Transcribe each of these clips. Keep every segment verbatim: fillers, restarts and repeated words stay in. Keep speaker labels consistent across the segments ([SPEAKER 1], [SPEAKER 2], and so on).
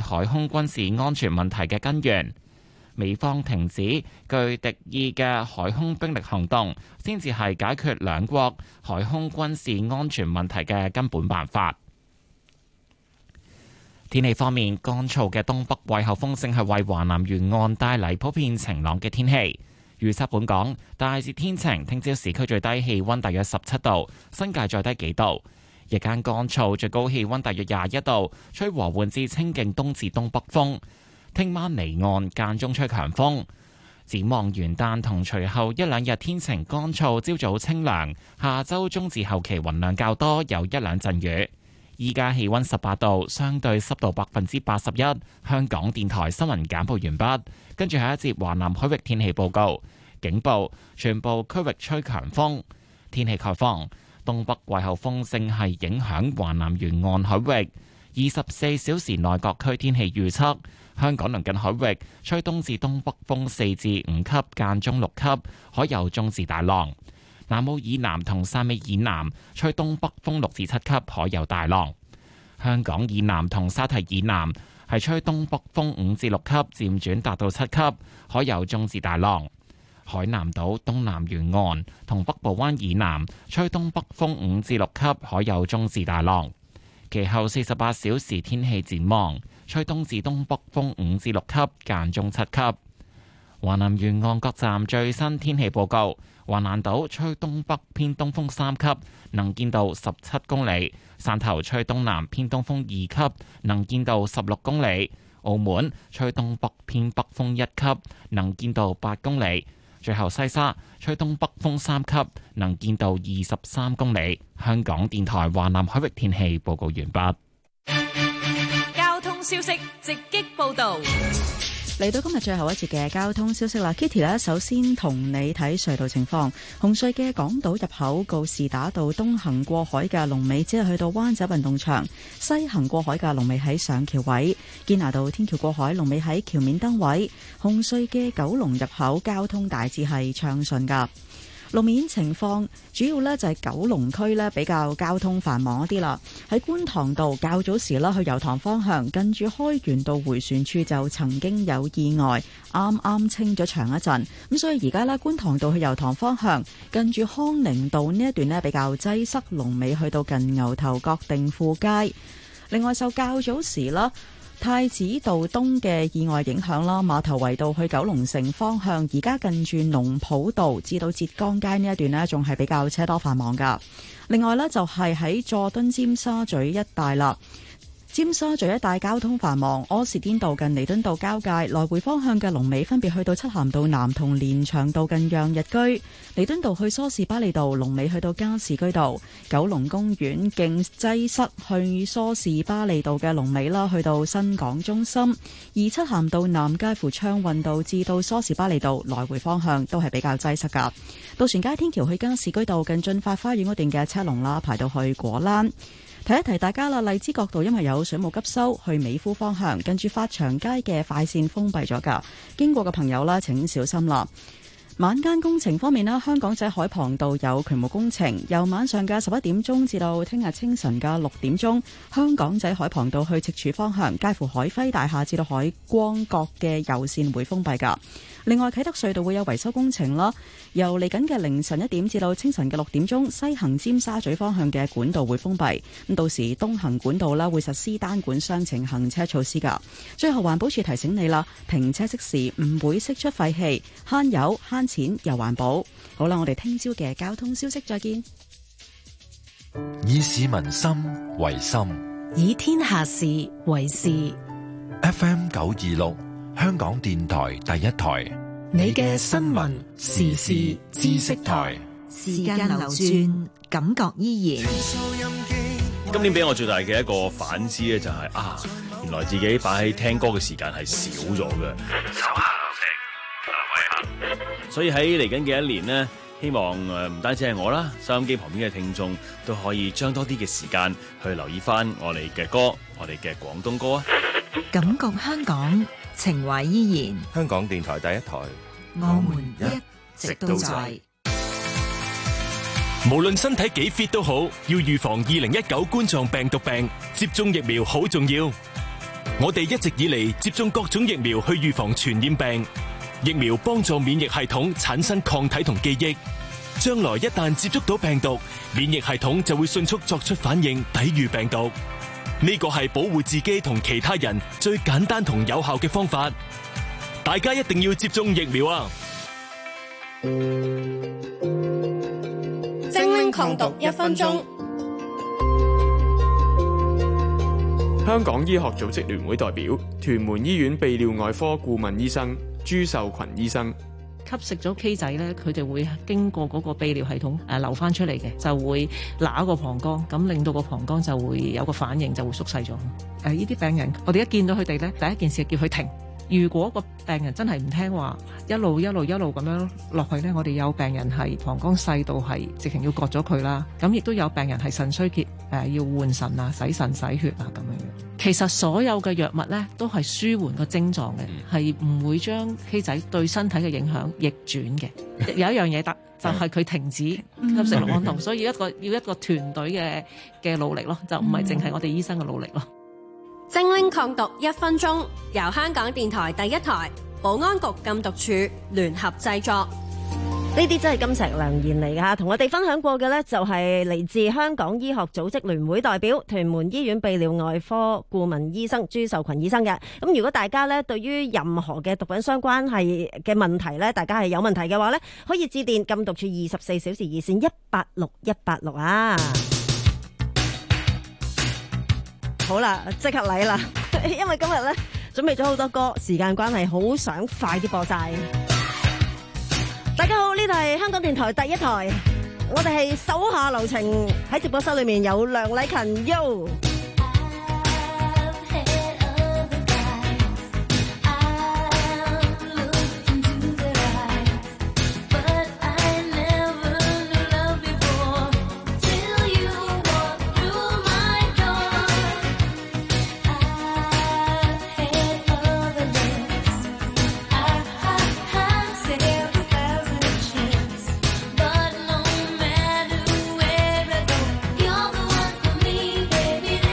[SPEAKER 1] 海空軍事安全問題嘅根源。美方停止具敵意嘅海空兵力行動，先至係解決兩國海空軍事安全問題嘅根本辦法。天氣方面，乾燥嘅東北季候風正係為華南沿岸帶嚟普遍晴朗嘅天氣。預測本港大致天晴，聽朝市區最低氣溫大約十七度，新界再低幾度。日間乾燥，最高氣溫大約廿一度，吹和緩至清勁東至東北風。聽晚離岸間中吹強風。展望元旦同隨後一兩日天晴乾燥，朝早清涼。下周中至後期雲量較多，有一兩陣雨。依家氣溫十八度，相對濕度百分之八十一。香港電台新聞簡報完畢，跟住下一節華南海域天氣報告。警報，全部區域吹強風。天氣概況，東北季候風正係影響華南沿岸海域。二十四小時內各區天氣預測。香港鄰近海域吹東至東北風四至五級，間中六級，海有中至大浪。南澳以南同汕尾以南吹東北風六至七級，海有大浪。香港以南同沙堤以南係吹東北風五至六級，漸轉達到七級，海有中至大浪。海南島東南沿岸同北部灣以南吹東北風五至六級，海有中至大浪。其後四十八小時天氣展望，吹東至東北風五至六級，間中七級。華南沿岸各站最新天氣報告：橫瀾島吹東北偏東風三級，能見度十七公里；汕頭吹東南偏東風二級，能見度十六公里；澳門吹東北偏北風一級，能見度八公里。最後西沙吹東北風三級，能見度二十三公里。香港電台華南海域天氣報告完畢。
[SPEAKER 2] 交通消息直擊報道。
[SPEAKER 3] 嚟到今日最後一節嘅交通消息啦 ，Kitty 呢，首先同你睇隧道情況。紅隧嘅港島入口告士打道東行過海嘅龍尾只係去到灣仔運動場，西行過海嘅龍尾喺上橋位。堅拿道天橋過海龍尾喺橋面燈位。紅隧嘅九龍入口交通大致係暢順噶。路面情況主要呢就係九龍區呢比較交通繁忙一啲啦。喺觀塘道較早時啦去油塘方向，近住開源道迴旋處就曾經有意外，啱啱清咗場一陣，咁所以而家呢觀塘道去油塘方向，近住康寧道呢一段呢比較擠塞，龍尾去到近牛頭角定富街。另外受較早時啦太子道東嘅意外影響啦，馬頭圍道去九龍城方向，而家近住農圃道至到浙江街呢一段呢，仲係比較車多繁忙噶。另外呢，就係喺佐敦尖沙咀一帶啦。尖沙咀一帶交通繁忙，柯士甸道近彌敦道交界來回方向嘅龍尾分別去到漆咸道南同連翔道近漾日居。彌敦道去梳士巴利道龍尾去到加士居道。九龍公園徑擠塞去梳士巴利道嘅龍尾啦，去到新港中心。而漆咸道南介乎暢運道至到梳士巴利道來回方向都係比較擠塞噶。渡船街天橋去加士居道近駿發花園嗰段嘅車龍啦，排到去果欄。提一提大家啦，荔枝角道因為有水務急修，去美孚方向近住發祥街嘅快線封閉咗噶，經過嘅朋友啦請小心啦。晚間工程方面啦，香港仔海傍道有渠務工程，由晚上嘅十一點鐘至到聽日清晨嘅六點鐘，香港仔海傍道去赤柱方向，介乎海輝大廈至到海光閣嘅右線會封閉噶。另外啟德隧道會有維修工程啦，由嚟緊嘅凌晨一點至到清晨嘅六點鐘，西行尖沙咀方向嘅管道會封閉，咁到時東行管道啦會實施單管雙程行車措施噶。最後環保署提醒你啦，停車熄時唔會釋出廢氣，慳油慳錢又環保。好啦，我哋聽朝嘅交通消息再見。
[SPEAKER 4] 以市民心為心，
[SPEAKER 2] 以天下事為事。
[SPEAKER 4] F M 九二六香港電台第一台，
[SPEAKER 2] 你嘅新聞時事知識台，時間流轉，感覺依然。
[SPEAKER 5] 今年俾我最大嘅一個反思咧，就係啊，原來自己擺喺聽歌嘅時間係少咗嘅。手下留情，所以喺嚟緊嘅一年呢，希望誒唔單止係我啦，收音機旁邊嘅聽眾都可以將多啲嘅時間去留意翻我哋嘅歌，我哋嘅廣東歌啊！
[SPEAKER 2] 感覺香港，情懷依然。
[SPEAKER 6] 香港電台第一台，
[SPEAKER 2] 我們一直都在。
[SPEAKER 7] 無論身體幾 fit 都好，要預防二零一九冠狀病毒病，接種疫苗好重要。
[SPEAKER 6] 我哋一直以嚟接種各種疫苗去預防傳染病，疫苗幫助免疫系統產生抗體同記憶，將來一旦接觸到病毒，免疫系統就會迅速作出反應，抵禦病毒。呢個係保護自己同其他人最簡單同有效嘅方法，大家一定要接種疫苗啊！
[SPEAKER 7] 精靈抗毒一分鐘。
[SPEAKER 8] 香港醫學組織聯會代表，屯門醫院泌尿外科顧問醫生朱秀群醫生。
[SPEAKER 9] 吸食咗 K 仔咧，佢哋會經過嗰個泌尿系統誒流翻出嚟嘅，就會揦個膀胱，咁令到個膀胱就會有個反應，就會縮細咗。誒呢啲病人，我哋一見到佢哋咧，第一件事係叫佢停。如果個病人真係唔聽話，一路一路一路咁樣落去呢，我哋有病人係膀胱細到係直情要割咗佢啦。咁亦都有病人係腎衰竭，誒、呃、要換腎啊、洗腎洗血啊咁樣。其實所有嘅藥物呢，都係舒緩個症狀嘅，係唔會將 K 仔對身體嘅影響逆轉嘅。有一樣嘢得，就係、是、佢停止吸食氯胺酮，所以一個要一個團隊嘅嘅努力咯，就唔係淨係我哋醫生嘅努力咯。
[SPEAKER 7] 精靈抗毒一分鐘，由香港電台第一台、保安局禁毒處聯合製作。
[SPEAKER 10] 呢啲真係金石良言嚟㗎，同我哋分享過嘅呢，就係嚟自香港醫學組織聯會代表、屯門醫院泌尿外科顧問醫生朱秀群醫生嘅。咁如果大家呢對於任何嘅毒品相關係嘅問題呢，大家係有問題嘅話呢，可以致電禁毒處二十四小時熱線一八六一八六啊。好啦，即刻嚟啦！因為今日咧準備咗好多歌，時間關係，好想快啲播晒。大家好，呢度係香港電台第一台，我哋係手下留情，喺直播室裏面有梁禮勤 Yo。
[SPEAKER 11] Baby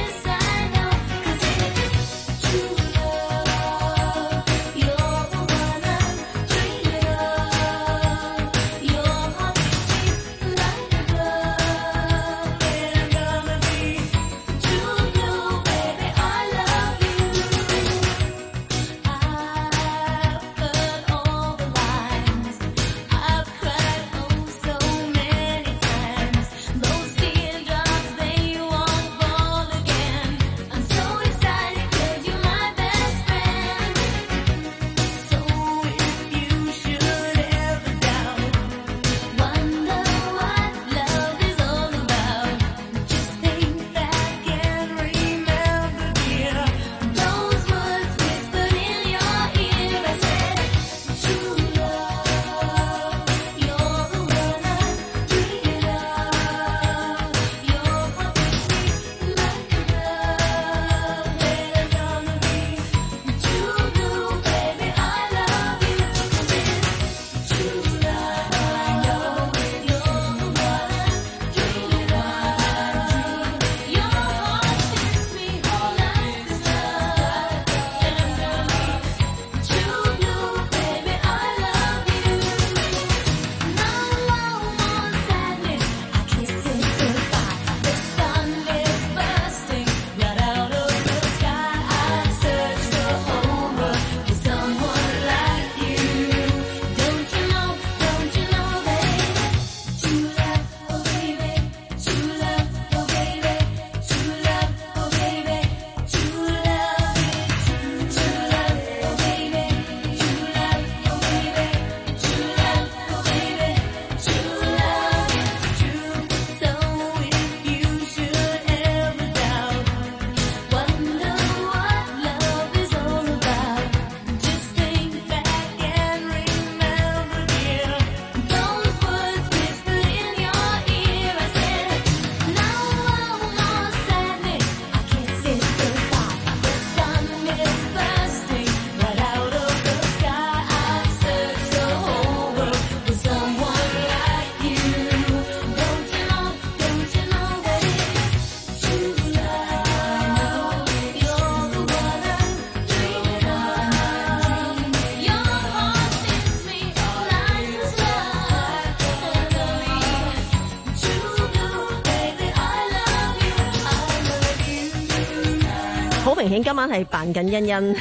[SPEAKER 10] 顯今晚係扮緊欣欣。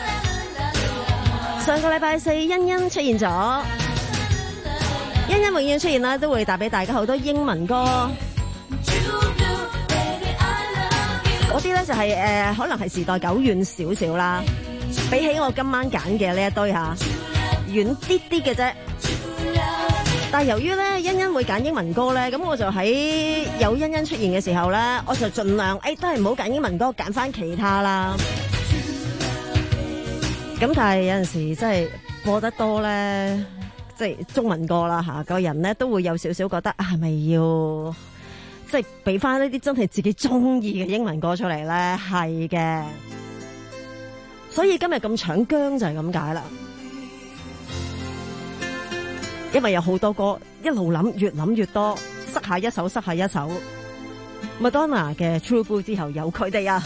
[SPEAKER 10] 上個禮拜四，欣欣出現咗，欣欣永遠出現啦，都會帶俾大家好多英文歌。嗰啲咧就係、是、誒、呃，可能係時代久遠少少啦。比起我今晚揀嘅呢一堆嚇，遠啲啲嘅啫。但係由於咧，欣欣會揀英文歌咧，咁我就喺有欣欣出現嘅時候咧，我就盡量誒、哎、都係唔好揀英文歌，揀翻其他啦。咁但係有陣時真係播得多咧，即係中文歌啦嚇，個人咧都會有少少覺得啊，係咪要即係俾翻呢啲真係自己中意嘅英文歌出嚟咧？係嘅，所以今日咁搶姜就係咁解啦。因為有好多歌一路諗越諗越多，塞下一首塞下一首。Madonna 嘅 True Blue 之後有佢哋啊。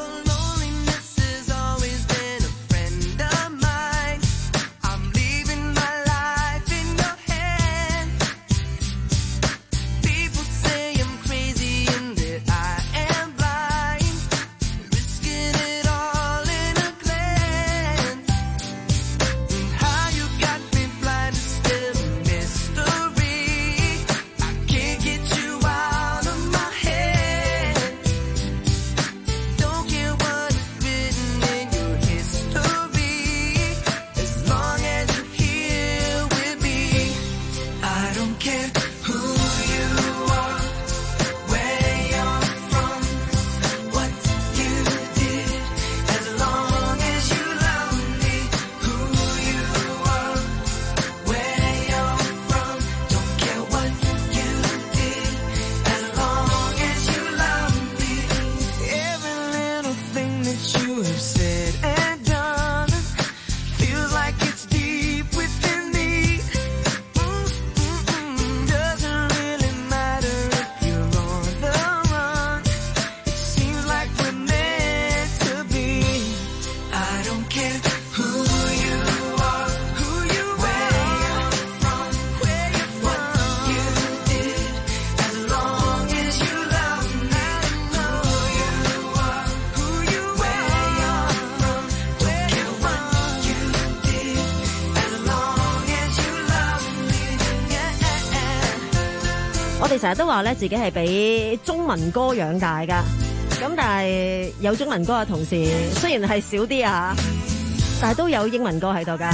[SPEAKER 10] 我哋成日都話咧，自己係俾中文歌養大噶，咁但係有中文歌嘅同時，雖然係少啲啊，但係都有英文歌喺度噶。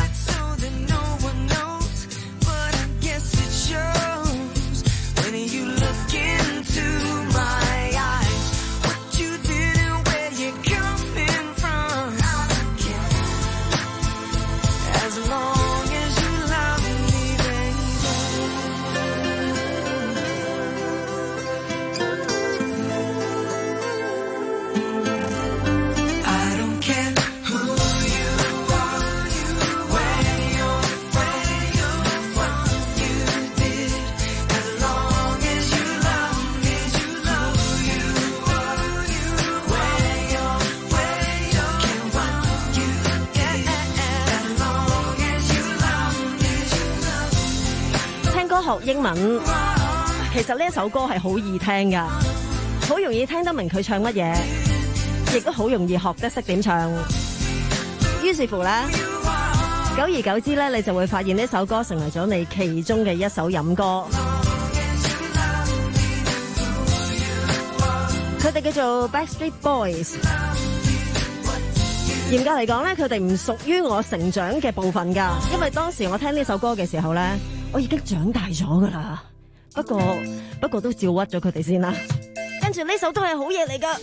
[SPEAKER 10] 學英文，其實呢一首歌係好易聽噶，好容易聽得明佢唱乜嘢，亦都好容易學得識點唱。於是乎咧，久而久之咧，你就會發現呢首歌成為咗你其中嘅一首飲歌。佢哋叫做 Backstreet Boys。嚴格嚟講咧，佢哋唔屬於我成長嘅部分噶，因為當時我聽呢首歌嘅時候咧，我已經長大咗噶啦。不過不過都照屈咗佢哋先啦。跟住呢首都係好嘢嚟噶。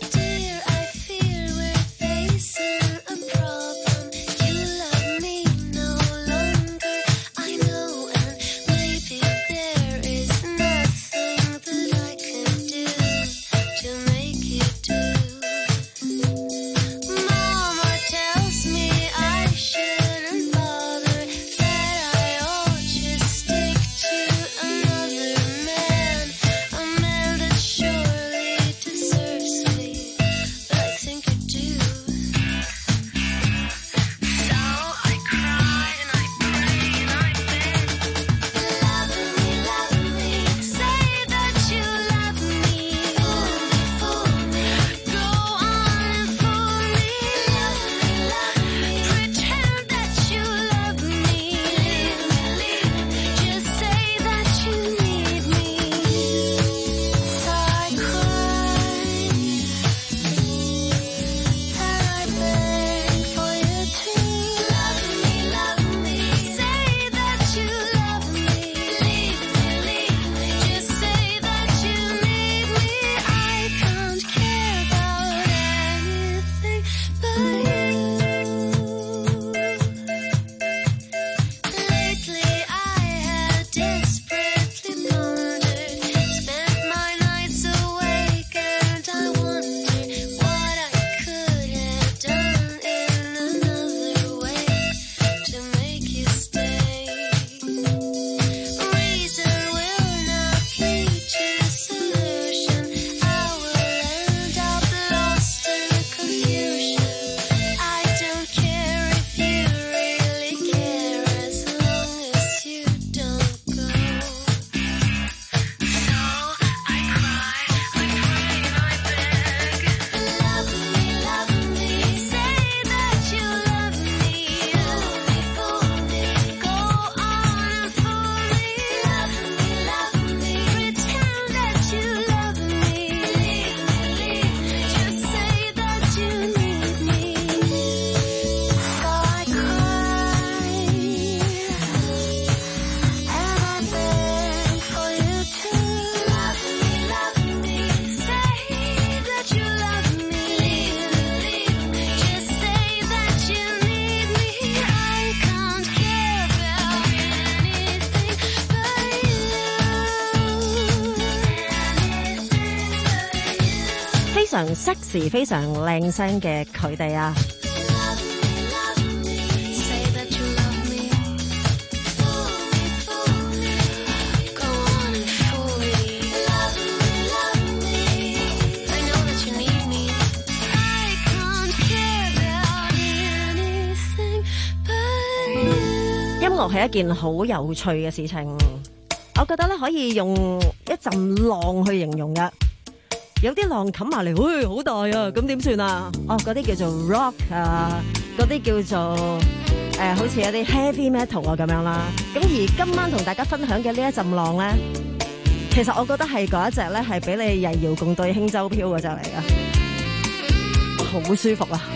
[SPEAKER 10] 常 sexy、非常靚聲嘅佢哋啊！音樂係一件好有趣嘅事情，我覺得咧可以用一陣浪去形容㗎。有啲浪冚埋嚟，喂，好大啊！咁點算啊？哦，嗰啲叫做 rock 啊，嗰啲叫做誒、呃，好似有啲 heavy metal 啊咁樣啦。咁而今晚同大家分享嘅呢一陣浪咧，其實我覺得係嗰一隻咧係俾你曳搖共對輕舟飄嗰隻嚟噶，好舒服啊！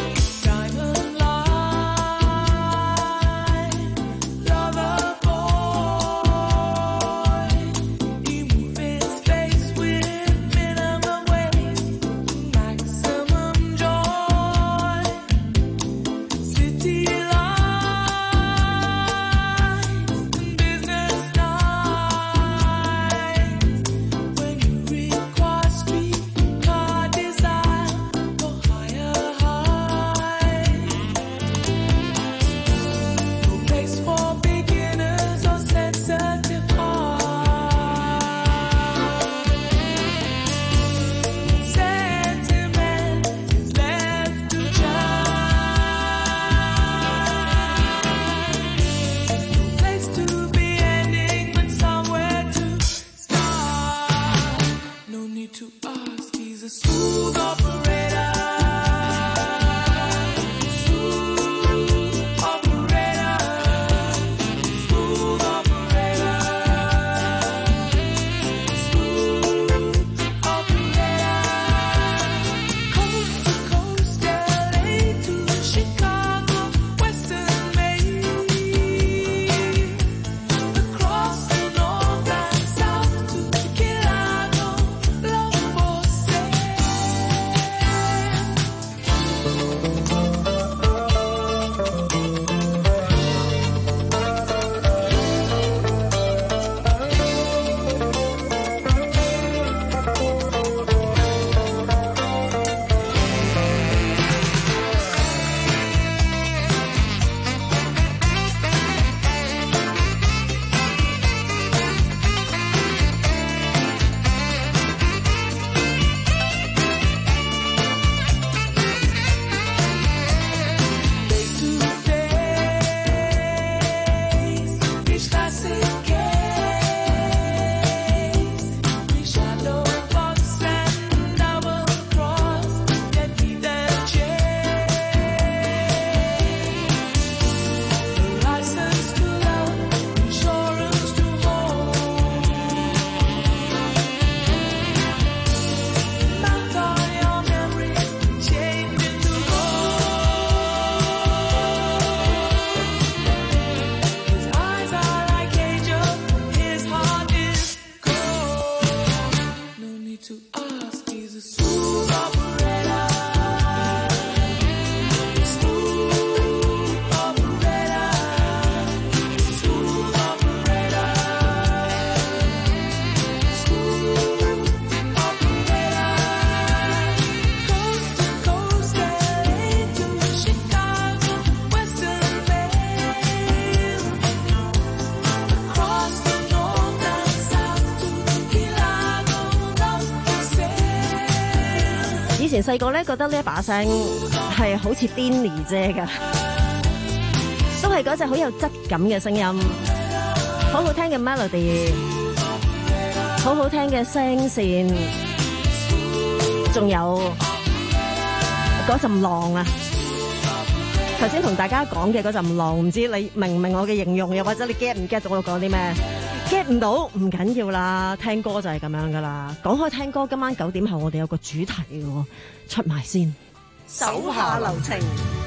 [SPEAKER 10] 以前細個咧覺得呢一把聲係好似 Denny 姐㗎，都係嗰隻好有質感嘅聲音，好好聽嘅 melody， 好好聽嘅聲線，仲有嗰陣浪啊！頭先同大家講嘅嗰陣浪，唔知你明唔明我嘅形容，又或者你 get 唔 get 到我講啲咩？ get 唔到唔緊要啦，聽歌就係咁樣噶啦。講開聽歌，今晚九點後我哋有個主題嘅，出埋先。手下留情。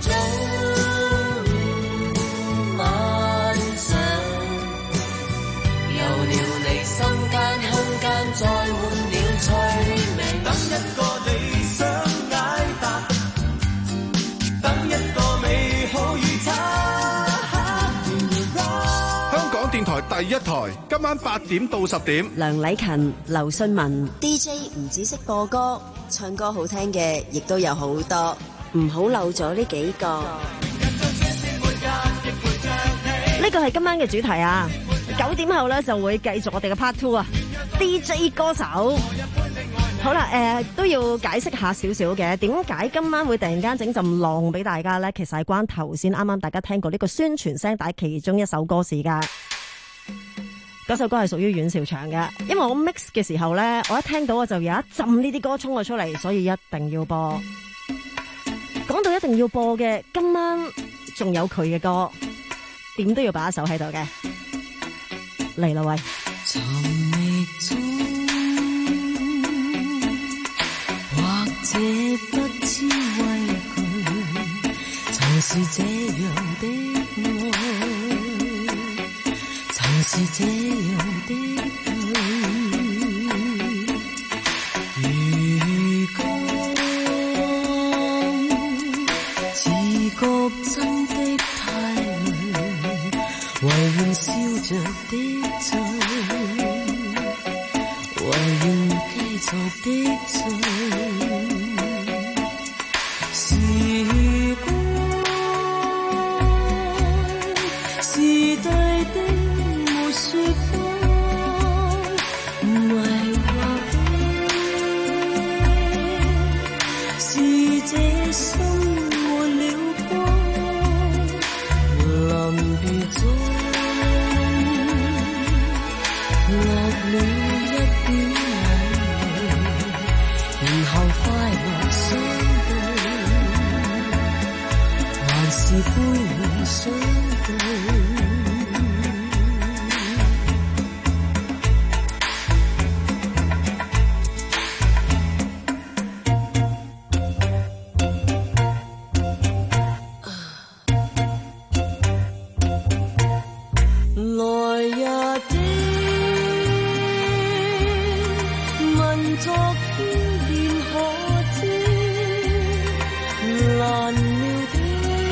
[SPEAKER 10] 晚上有了你，心間空間再滿了趣味。等一個理想解答，等一個美好預測。香港電台第
[SPEAKER 11] 第一台，今晚八點到十點。
[SPEAKER 10] 梁禮勤、劉信文
[SPEAKER 12] D J 唔只識播歌，唱歌好聽嘅亦都有好多，唔好漏咗呢幾個。
[SPEAKER 10] 呢個係今晚嘅主題啊！九點後咧就會繼續我哋嘅 part two 啊 ，D J 歌手。好啦，誒、呃、都要解釋下少少嘅，點解今晚會突然間整陣浪俾大家咧？其實係關頭先啱啱大家聽過呢個宣傳聲帶其中一首歌事噶。嗰首歌係屬於阮兆祥嘅，因為我 mix 嘅時候咧，我一聽到我就有一陣呢啲歌衝咗出嚟，所以一定要播。講到一定要播嘅，今晚仲有佢嘅歌，點都要擺一首喺度嘅。嚟啦喂！
[SPEAKER 13] 尋覓中，或者不知畏懼，曾是這樣的愛，曾是這樣的對。如今自覺真的太累，唯願笑着的醉，唯願繼續的醉。時光是對的沒說謊，迷惑的是這心沒了光，臨別中落了一點眼淚，然後快樂相對，還是悲歡相對。來日的問昨天便可知，難料的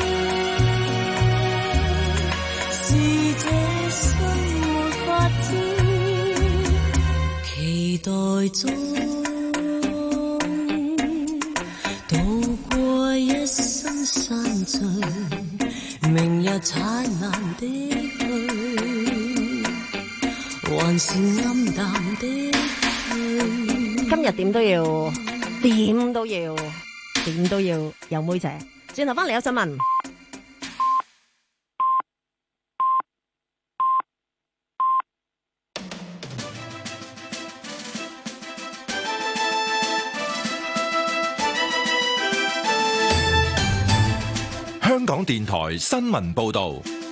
[SPEAKER 13] 是這生沒法知，期待中渡過一生散聚，明日燦爛的去，還是暗淡的去。
[SPEAKER 10] 今日點都要，點都要，點都要有妹姐。轉頭翻嚟有新聞。
[SPEAKER 4] 香港電台新聞報道。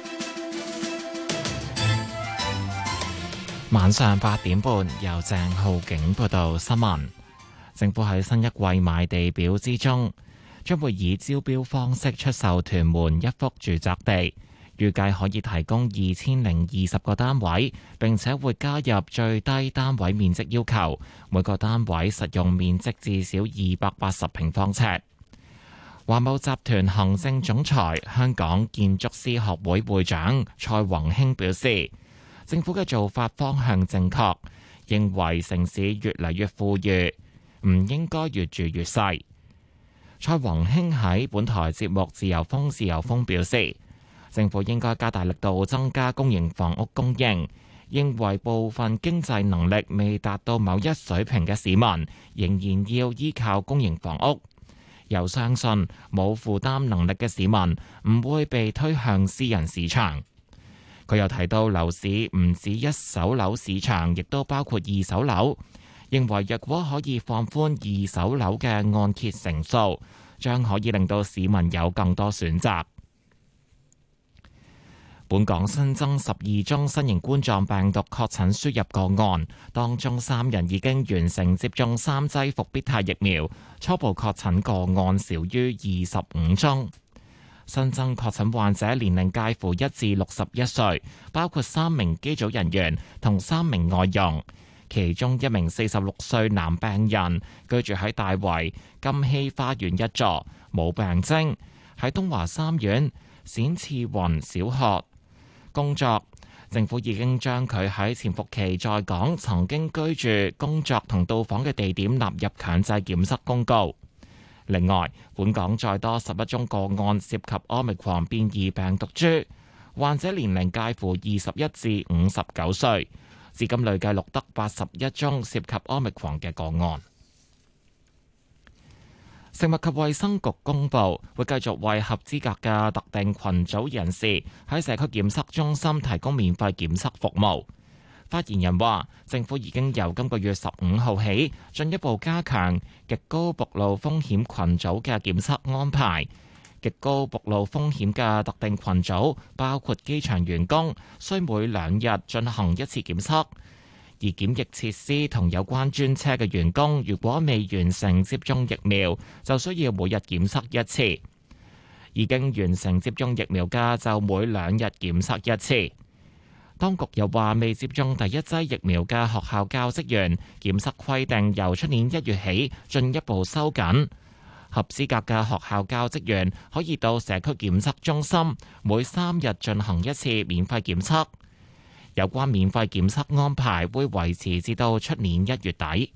[SPEAKER 1] 晚上八點半，由鄭浩景報道新聞。政府喺新一季賣地表之中，將會以招標方式出售屯門一幅住宅地，預計可以提供二千零二十個單位，並且會加入最低單位面積要求，每個單位實用面積至少二百八十平方尺。華懋集團行政總裁、香港建築師學會會長蔡宏興表示，政府嘅做法方向正確，認為城市越嚟越富裕，唔應該越住越細。蔡宏興喺本台節目《自由風自由風》表示，政府應該加大力度增加公營房屋供應，認為部分經濟能力未達到某一水平嘅市民，仍然要依靠公營房屋。又相信冇負擔能力嘅市民唔會被推向私人市場。佢又提到樓市唔止一手樓市場，亦都包括二手樓，認為若果可以放寬二手樓嘅按揭成數，將可以令到市民有更多選擇。本港新增十二宗新型冠狀病毒確診輸入個案，當中三人已經完成接種三劑復必泰疫苗，初步確診個案少於二十五宗。新增確診患者年齡介乎一至六十一歲，包括三名機組人員同三名外傭，其中一名四十六歲男病人居住喺大圍金禧花園一座，冇病徵，喺東華三院冼次雲小學工作， 政府已經將佢喺潛伏期在港曾經居住、工作同到訪嘅地點納入強制檢測公告。另外，本港再多十一宗個案涉及 Omicron 變異病毒株，患者年齡介乎二十一至五十九歲，至今累計錄得八十一宗涉及 Omicron 嘅個案。食物及衛生局公布，會繼續為合資格嘅特定群組人士喺社區檢測中心提供免費檢測服務。發言人話，政府已經由今個月十五號起，進一步加強極高暴露風險群組嘅檢測安排。極高暴露風險嘅特定群組包括機場員工，需每兩日進行一次檢測。而檢疫設施同有關專車嘅員工，如果未完成接種疫苗，就需要每日檢測一次。已經完成接種疫苗嘅，就每兩日檢測一次。當局又話，未接種第一劑疫苗嘅學校教職員檢測規定由出年一月起進一步收緊。合資格嘅學校教職員可以到社區檢測中心每三日進行一次免費檢測。有關免費檢測安排會維持至到出年一月底。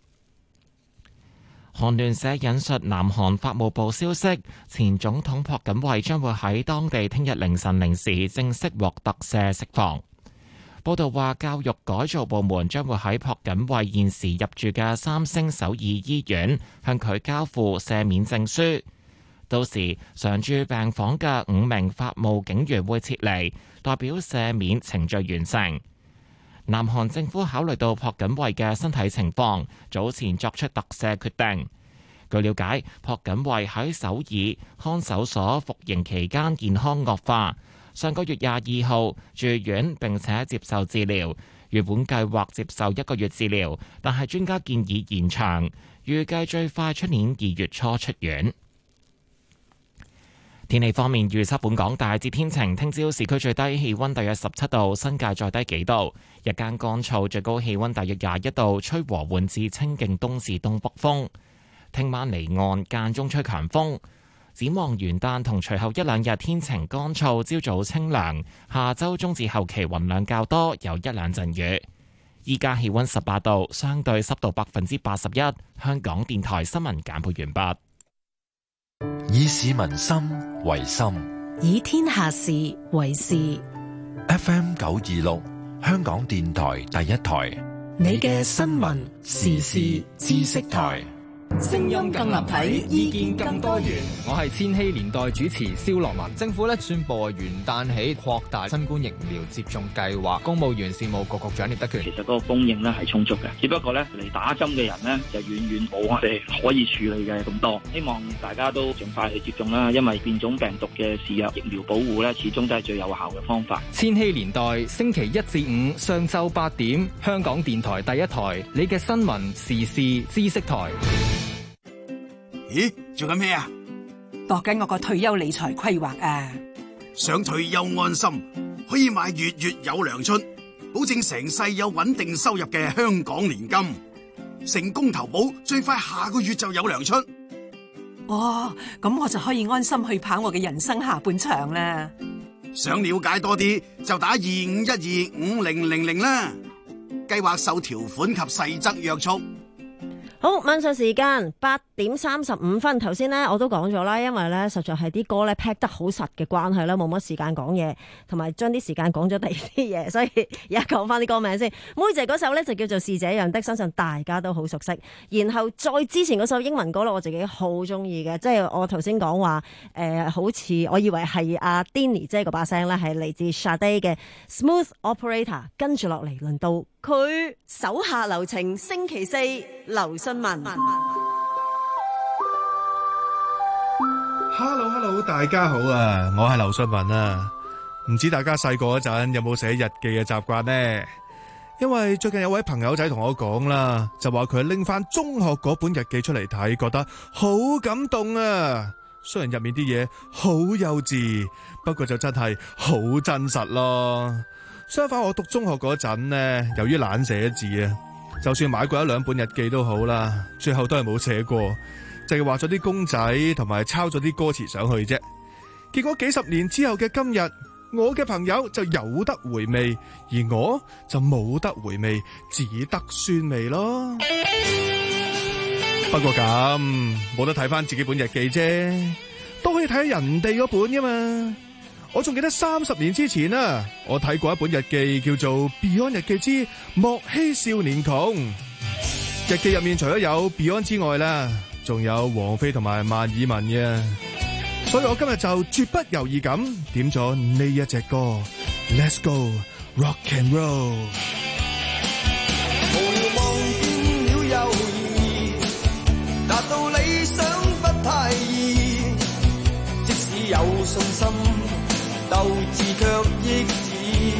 [SPEAKER 1] 韓聯社引述南韓法務部消息，前總統朴槿惠將會喺當地聽日凌晨零時正式獲特赦釋放。報道話，教育改造部門將會喺朴槿惠現時入住嘅三星首爾醫院向佢交付赦免證書。到時常駐病房嘅五名法務警員會撤離，代表赦免程序完成。南韓政府考慮到朴槿惠嘅身體情況，早前作出特赦決定。據了解，朴槿惠喺首爾看守所服刑期間健康惡化，上個月廿二號住院並且接受治療，原本計劃接受一個月治療，但係專家建議延長，預計最快出年二月初出院。天氣方面，預測本港大致天晴，聽朝市區最低氣溫大約十七度，新界再低幾度，日間乾燥，最高氣溫大約廿一度，吹和緩至清勁東至東北風。聽晚離岸間中吹強風。展望元旦同隨後一兩日天晴乾燥，朝早清涼，下周中至後期雲量較多，有一兩陣雨。依家氣溫十八度，相對濕度百分之八十一。香港電台新聞簡報完畢。
[SPEAKER 4] 以市民心為心，
[SPEAKER 2] 以天下事為事。
[SPEAKER 4] F M 九二六，香港電台第一台，
[SPEAKER 2] 你嘅新聞時事知識台。
[SPEAKER 14] 聲音更立體，意見更多元。我係千禧年代主持蕭樂文。政府咧宣布元旦起擴大新冠疫苗接種計劃。公務員事務局局長聶德權，
[SPEAKER 15] 其實嗰個供應咧係充足嘅，只不過咧嚟打針嘅人咧就遠遠冇我哋可以處理嘅咁多。希望大家都盡快去接種啦，因為變種病毒嘅肆虐，疫苗保護咧始終都係最有效嘅方法。
[SPEAKER 14] 千禧年代星期一至五上晝八點，香港電台第一台，你嘅新聞時事知識台。
[SPEAKER 16] 咦，做緊咩啊？
[SPEAKER 17] 度緊我個退休理財規劃啊！
[SPEAKER 16] 想退休安心，可以買月月有糧出，保證成世有穩定收入嘅香港年金。成功投保，最快下個月就有糧出。
[SPEAKER 17] 哦，咁我就可以安心去跑我嘅人生下半場啦。
[SPEAKER 16] 想了解多啲，就打二五一二五零零零啦。計劃受條款及細則約束。
[SPEAKER 10] 好，晚上時間八點三十五分，頭先呢我都講咗啦，因為呢實在係啲歌呢 pack 得好實嘅關係啦，冇乜時間講嘢，同埋將啲時間講咗第二啲嘢，所以而家講翻啲歌名先。妹姐嗰首呢就叫做是這樣的，相信大家都好熟悉。然後再之前嗰首英文歌呢，我自己好中意嘅，即係我頭先講話誒，好似我以為係阿 Denny 姐嗰把聲呢，係嚟自 Sade 嘅 Smooth Operator。跟住落嚟輪到佢手下留情，星期四劉信文。
[SPEAKER 11] Hello Hello， 大家好啊，我係劉信文啊。唔知大家細個嗰陣有冇寫日記嘅習慣呢？因為最近有位朋友仔同我講啦，就話佢拎翻中學嗰本日記出嚟睇，覺得好感動啊。雖然入面啲嘢好幼稚，不過就真係好真實咯。相反，我讀中學嗰陣呢，由於懶寫字啊，就算買過一兩本日記都好啦，最後都係冇寫過，淨係畫咗啲公仔同埋抄咗啲歌詞上去啫。結果幾十年之後嘅今日， 我嘅朋友就有得回味，而我就冇得回味，只得酸味咯。不過咁冇得睇翻自己本日記啫，都可以睇下人哋嗰本噶嘛。我仲記得三十年之前啊，我睇過一本日記叫做《Beyond 日記之莫欺少年窮》。日記入面除咗有 Beyond 之外啦，仲有王菲同埋萬綺雯嘅，所以我今日就絕不猶豫咁點咗呢一隻歌 Let's Go Rock and Roll。
[SPEAKER 18] 無聊望見了友誼，達到理想不太易，即使有信心鬥志卻抑止，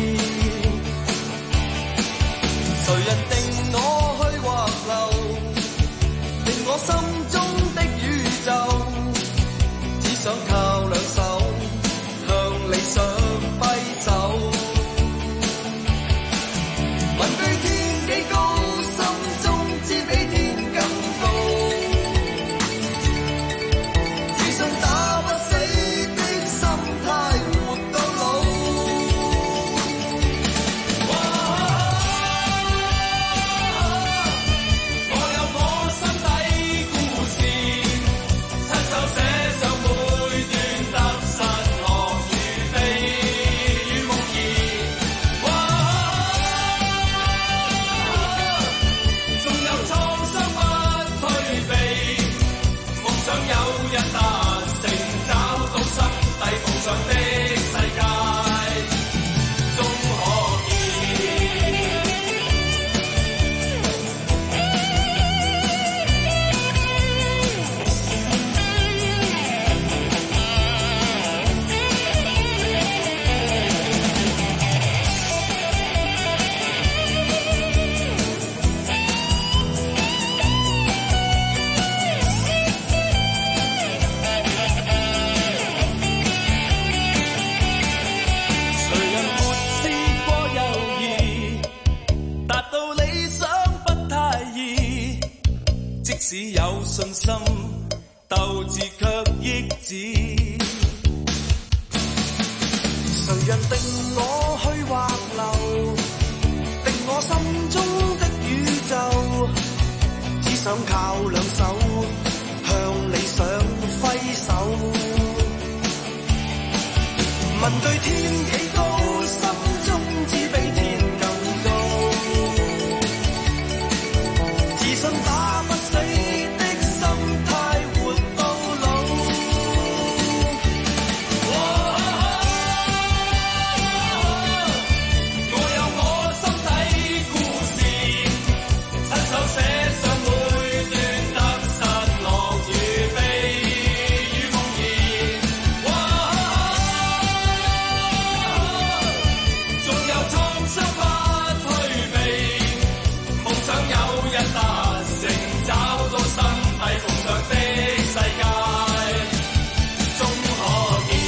[SPEAKER 18] 誰人定我去或留，定我心中的宇宙，只想靠兩手向理想揮手，問對天幾高，心中知比天更高，自信打不死的心態活到老。我有我心底故事，親手寫上每段得失樂與悲與夢兒。仲有創傷不退避，夢想有日達成，找到心底夢想的世界，終可見。誰人沒試過猶豫，達到理想不太易，即使有信心，鬥志卻抑止。誰人定我去或留，定我心中的宇宙，只想靠兩手向理想揮手，問對天幾高，心中只比天更高，自信打不死的心態活到老。我有我心底故事，親手寫上每段得失樂與悲與夢兒。仲有創傷不退避，夢想有日達成，找到心底夢想的世界，終可見。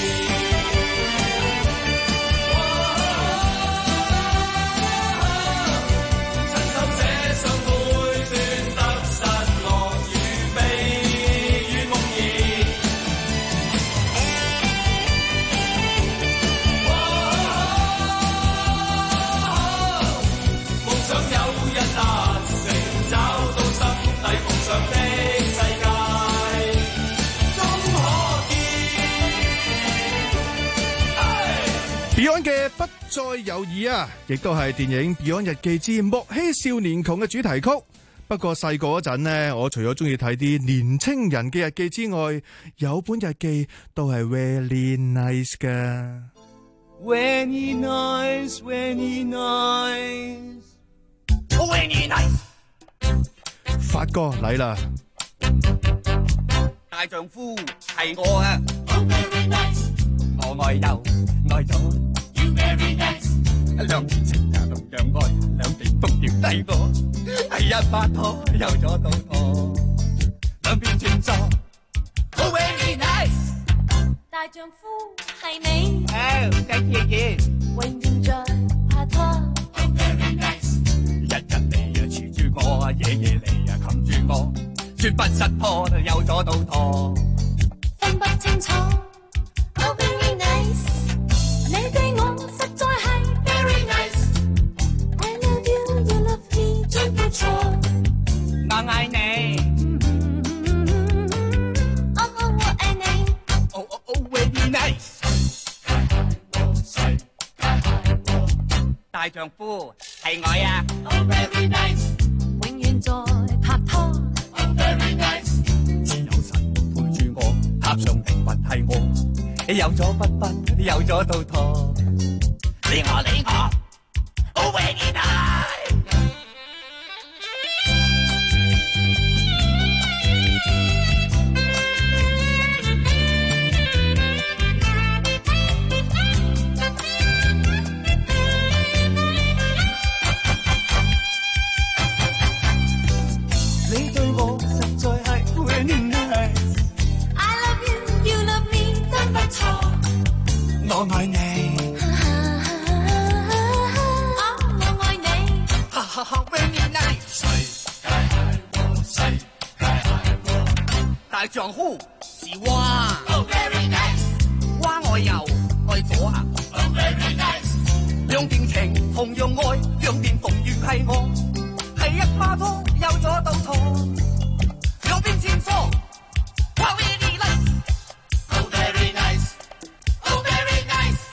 [SPEAKER 18] 親手寫上每段得失樂與悲與夢兒。夢想有日達成，找到心底夢想的世界，終可見。
[SPEAKER 11] Beyond 嘅不再猶豫啊，亦都係電影《Beyond 日記之莫欺少年窮》嘅主題曲。不過細個嗰陣呢，我除咗中意睇啲年青人嘅日記之外，有本日記都係 very nice 噶。
[SPEAKER 18] When he nice, when he nice, oh when he nice。
[SPEAKER 11] 發哥嚟啦，
[SPEAKER 18] 大丈夫係我啊，oh very nice，我愛右愛左，you very nice，兩邊情也同樣愛，兩邊風調低我，係一把拖又左到拖，兩邊轉左，oh very nice，
[SPEAKER 19] 大丈夫係你，
[SPEAKER 18] 哦，繼爺爺，
[SPEAKER 19] 永遠在拍拖。
[SPEAKER 18] oh very nice，日日嚟啊黐住我啊，夜夜嚟啊冚住我，絕不失拖又左到拖，
[SPEAKER 19] 分不清楚。Oh very nice，你對我
[SPEAKER 18] 大丈夫係我呀。
[SPEAKER 13] Oh very nice， 永遠在拍拖。Oh very nice，
[SPEAKER 18] 只有神陪住我，踏上平凡係我。有咗筆筆，有咗套拖，你我你我 ，Oh very nice。我愛你，
[SPEAKER 13] 我愛你，
[SPEAKER 18] 哈哈哈 very nice。世界係我，世界係我，大丈夫是蛙。
[SPEAKER 13] Oh very nice，
[SPEAKER 18] 蛙愛右愛左啊。
[SPEAKER 13] Oh very nice，
[SPEAKER 18] 兩邊情同樣愛，兩邊逢遇係我，係一孖通有咗到錯，兩邊穿梭。Wow very nice，Oh very nice，Oh very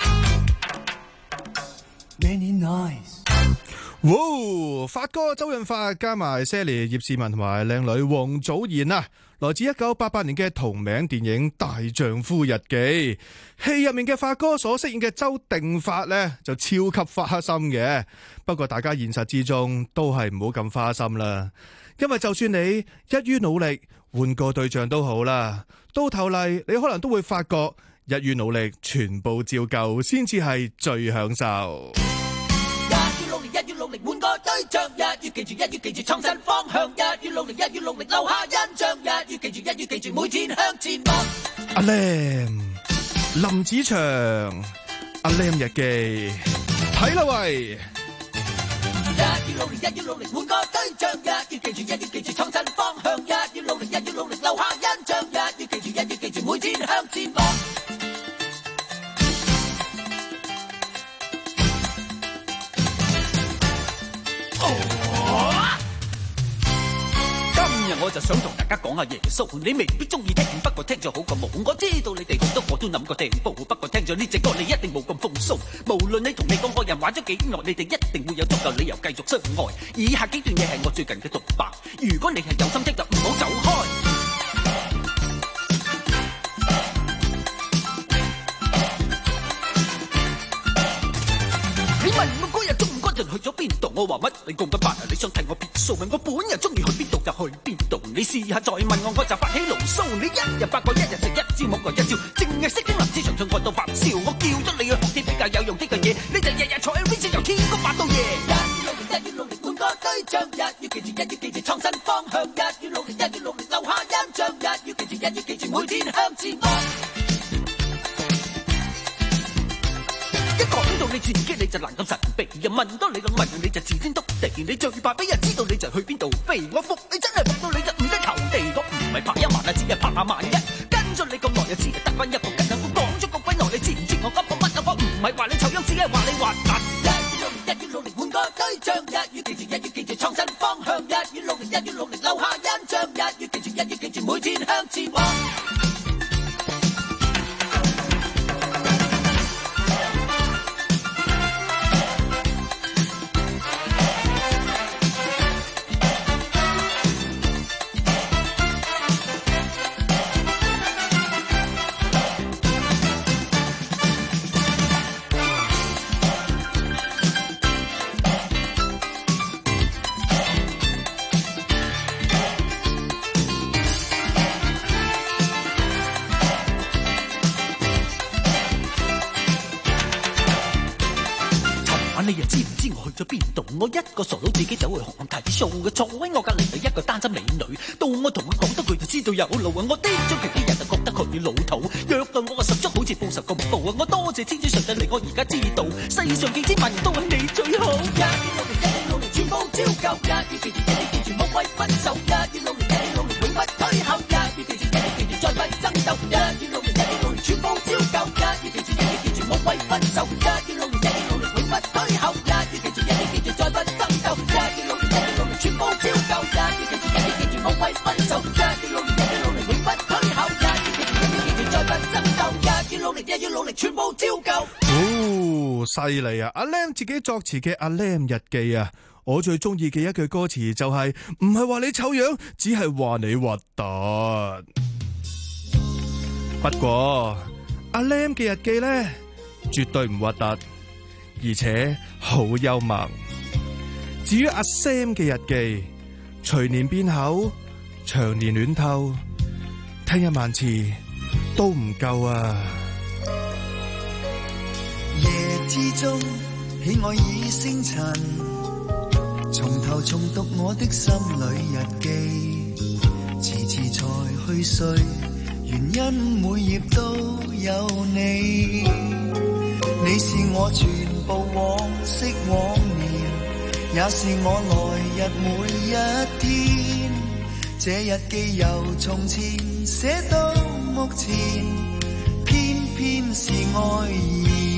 [SPEAKER 18] nice。Very nice，
[SPEAKER 11] 哇！發哥周潤發加埋 Sally 葉倩文同埋靚女王祖賢啊，來自一九八八年嘅同名電影《大丈夫日記》。戲入面嘅發哥所飾演嘅周定發呢，就超級花心嘅。不過大家現實之中都係唔好咁花心啦，因為就算你一於努力換個對象都好啦，到頭嚟你可能都會發覺一於努力全部照舊先至係最享受。
[SPEAKER 13] 一於努力，一於努力換個對象，一於記住，一於記住創新方向，一於努力，一於努力留下印象，一於記住，一於記住每天向前望。
[SPEAKER 11] 阿 Lam 林子祥，阿 Lam 日記睇啦喂！
[SPEAKER 13] 一於努力，一於努力換個對象，一於記住，一於記住創新方向，一於努力，一於努力留下印象，一於記住，一於記住每天向前望。
[SPEAKER 20] 今日我就想同大家講下耶穌，你未必中意聽，不過聽咗好過冇。我知道你哋好多我都諗過聽報，不過聽咗呢隻歌你一定冇咁風騷。無論你同你嗰個人玩咗幾耐，你哋一定會有足夠理由繼續相愛。以下幾段嘢係我最近嘅獨白，如果你係有心聽就唔好走開。你問我嗰日中午嗰陣去咗邊度，我話乜你講不白啊？你想睇我別數，問我本日中意去邊度就去邊度。你試下再問我，我就發起牢騷。你一日八個，一日食一朝冇個一朝，淨係識聽林子祥唱愛到發燒。我叫咗你去學啲比較有用啲嘅嘢，你就日日坐喺 V 由天光發到夜。一於努力，一於努力換個對象，一於記住，一於記住創新方向，一於努力，一於努力留下印象，一於記住，一於記住每天向前望。一講到你自己你就難咁神秘，又問多你兩問你就自天獨地，你最怕俾人知道你就去邊度飛。我服你真係服到你就唔得投地，我唔係拍一萬啊，只係拍下萬一。跟咗你咁耐又只係得翻一個人，我講咗咁鬼耐，你知唔知我噏過乜啊？我唔係話你醜樣，只係話你滑突。一於努力，一於努力換個對象，一於記住，一於記住創新方向，一於努力，一於努力留下印象，一於記住，一於記住每天向前望。你又知唔知我去咗邊度？我一個傻佬自己走去紅磡睇 show 嘅，坐喺我隔離係一個單身美女。到我同佢講得佢就知道有路啊！我盯咗佢幾日就覺得佢老土，約到我個十足好似報仇咁報啊！我多謝天主上帝令我而家知道，世上幾千萬人都係你最好。一於努力，一於努力，全部照舊。一於記住，一於記住，無謂分手。一於努力，一於努力，永不退後。一於記住，一於記住，再不爭鬥。一於努力，一於努力，全部照舊。一於記住，一於記住，無謂分手。一於努力，一於努力，永不退後。一於記住，一於記住，再不爭鬥。一於努力，一於努力，全部照舊。一於記住，一於記住，無謂分手。一於努力，一於努力，永不退後。一於記住，一於記住，再不爭鬥。一於努力，一於努力，全部照舊。
[SPEAKER 11] 哦， 哦，犀利啊！阿 Lam 自己作詞嘅《阿 Lam 日記》啊，我最中意嘅一句歌詞就係唔係話你醜樣，只係話你核突。不過阿 Lam 嘅日記呢，絕對唔核突，而且好幽默。至於阿 Sam 嘅日記，隨年變厚，長年暖透，聽一萬次都唔夠啊！
[SPEAKER 21] 夜之中，喜愛已星塵，從頭重讀我的心裏日記，遲遲才去睡，原因每頁都有你。你是我全部往昔往年，也是我來日每一天。這日記由從前寫到目前，偏偏是愛意。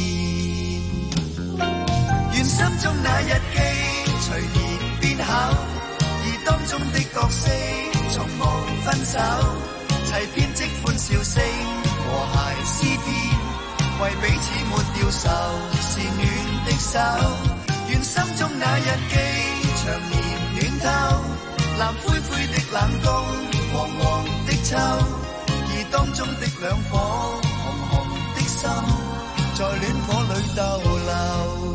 [SPEAKER 21] 願心中那日記隨年變厚，而當中的角色從無分手，齊編織歡笑聲和諧詩篇，為彼此沒掉愁，是暖的手。願心中那日記長年暖透，藍灰灰的冷冬，黃黃的秋，而當中的兩顆紅紅的心，在戀火裏逗留。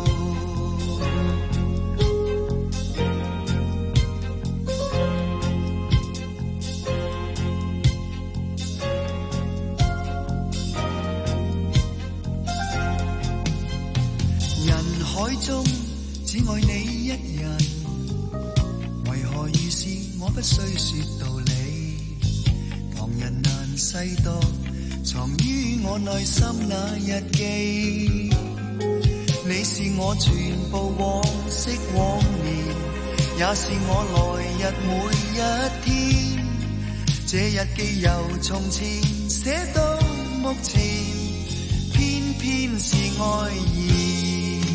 [SPEAKER 21] 海中只愛你一人，為何遇事我不需說道理？旁人難細讀，藏於我內心那日記。你是我全部往昔往年，也是我來日每一天。這日記由從前寫到目前，偏偏是愛意。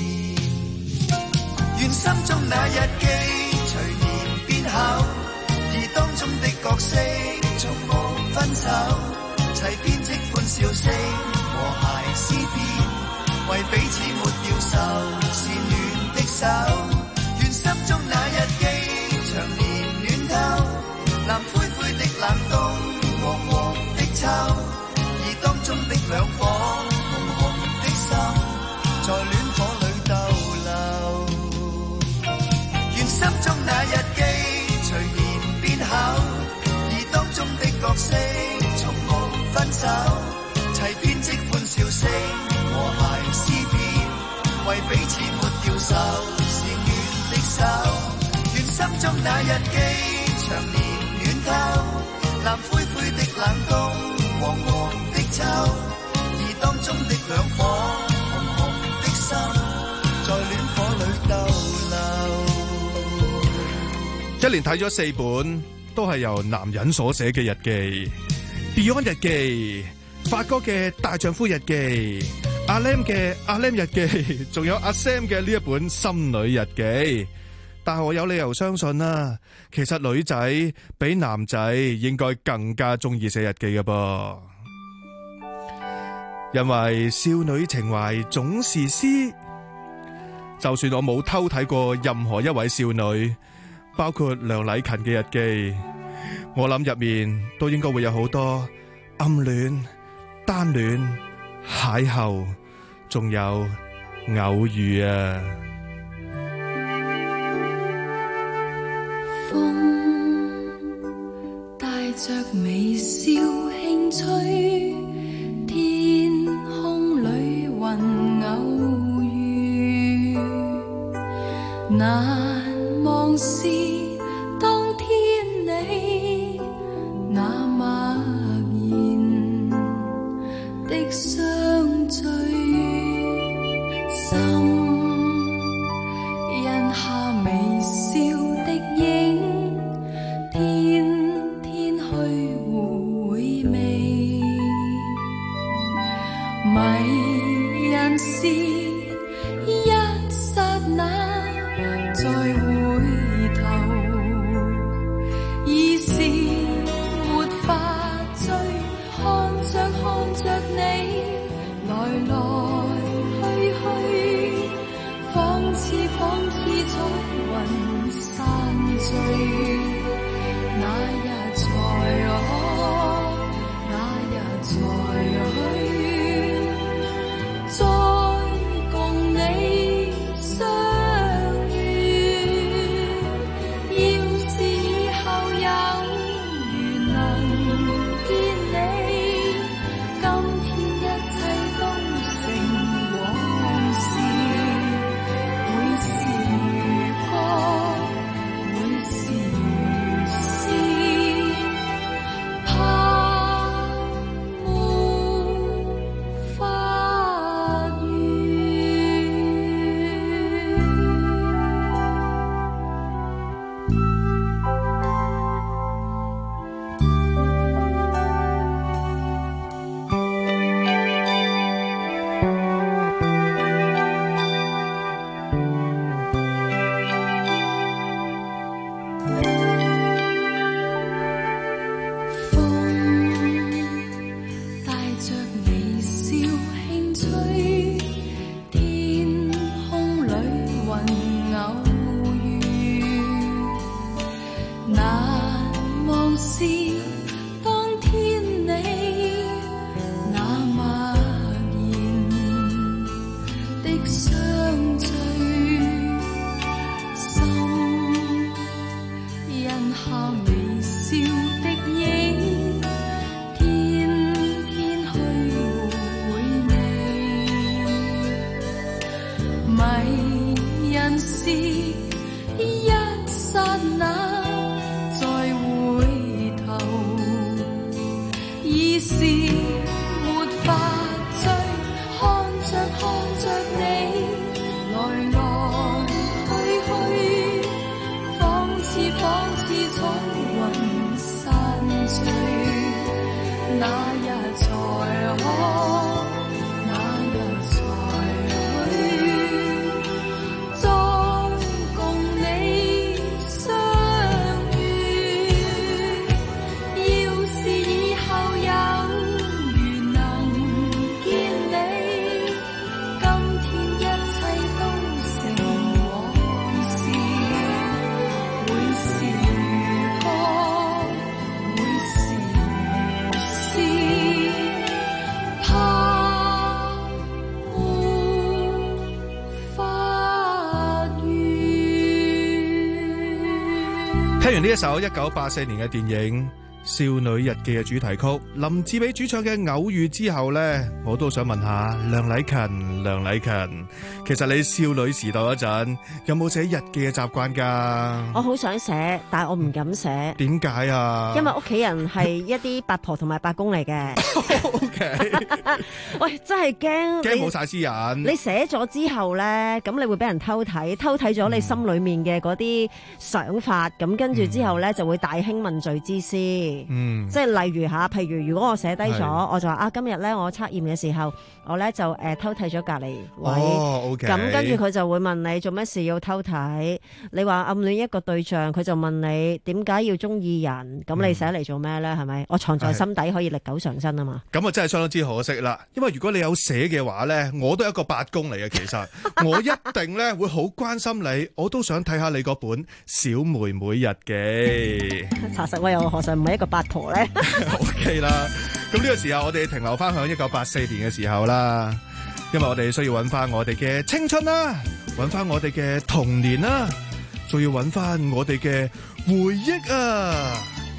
[SPEAKER 21] 願心中那日記隨年變厚，而當中的角色從無分手，齊編織歡笑聲和諧詩篇，為彼此沒掉愁，是暖的手。願心中那日記長年暖透，藍灰灰的冷冬，黃黃的秋，而當中的兩顆紅紅的心，在戀火裏逗留。心中那日記隨年變厚，而當中的角色從無分手，齊編織歡笑聲和諧詩篇，為彼此沒掉愁，是暖的手。願心中那日記長年暖透，藍灰灰的冷冬，黃黃的秋，而當中的兩顆紅紅的心，在戀火裏逗留。
[SPEAKER 11] 一連睇咗四本，都係由男人所寫嘅日記。Beyond 日記、發哥嘅大丈夫日記、阿 Lam 嘅阿 Lam 日記，仲有阿 Sam 嘅呢一本心女日記。但係我有理由相信啦，其實女仔比男仔應該更加中意寫日記嘅噃，因為少女情懷總是詩。就算我冇偷睇過任何一位少女，包括梁禮勤嘅日記，我諗入面都應該會有好多暗戀、單戀、邂逅，仲有偶遇啊！
[SPEAKER 19] 風帶着微笑輕吹，天空裏雲偶遇，難忘是當天你那默然的相聚，心印下微笑的影，天天去回味，迷人是一剎那再回頭，已是沒法追，看着看着你來來去去。 相聚，心因下微笑的影，天天去回味，迷人是一剎那再回頭，已是沒法追，看着看着你來來去去，仿似仿似彩雲散聚，那日才可，那日才去，再共你相遇。要是以後有緣能見你，今天一切都成往事，會是如歌，會是如詩，怕沒法
[SPEAKER 11] 聽完呢一首一九八四年嘅電影《少女日記》嘅主題曲，林志美主唱嘅《偶遇》之後呢，我都想問下梁禮勤，梁禮勤，其實你少女時代嗰陣有冇寫日記嘅習慣㗎？
[SPEAKER 10] 我好想寫，但係我唔敢寫。
[SPEAKER 11] 點解啊？
[SPEAKER 10] 因為屋企人係一啲八婆同埋八公嚟嘅。
[SPEAKER 11] O K，
[SPEAKER 10] 喂，真係驚
[SPEAKER 11] 驚冇晒私隱。
[SPEAKER 10] 你寫咗之後咧，咁你會俾人偷睇，偷睇咗你心裏面嘅嗰啲想法，咁、嗯、跟住之後咧就會大興問罪之師。嗯，即係例如吓，譬如如果我寫低咗，我就話啊，今日咧我測驗嘅時候，我咧就誒、呃、偷睇咗隔離位。
[SPEAKER 11] 哦 O K。咁、
[SPEAKER 10] okay、跟住佢就會問你做咩事要偷睇？你話暗戀一個對象，佢就問你點解要中意人？咁你寫嚟做咩咧？係、嗯、咪？我藏在心底可以歷久常新啊嘛。
[SPEAKER 11] 咁啊真係相當之可惜啦，因為如果你有寫嘅話咧，我都係一個八公嚟嘅，其實我一定咧會好關心你，我都想睇下你嗰本小妹妹日記。
[SPEAKER 10] 查實我又何嘗唔係一個八婆咧
[SPEAKER 11] ？O K 啦，咁呢個時候我哋停留翻響一九八四年嘅時候啦，因為我哋需要揾翻我哋嘅青春啦，揾翻我哋嘅童年啦，仲要揾翻我哋嘅回憶啊！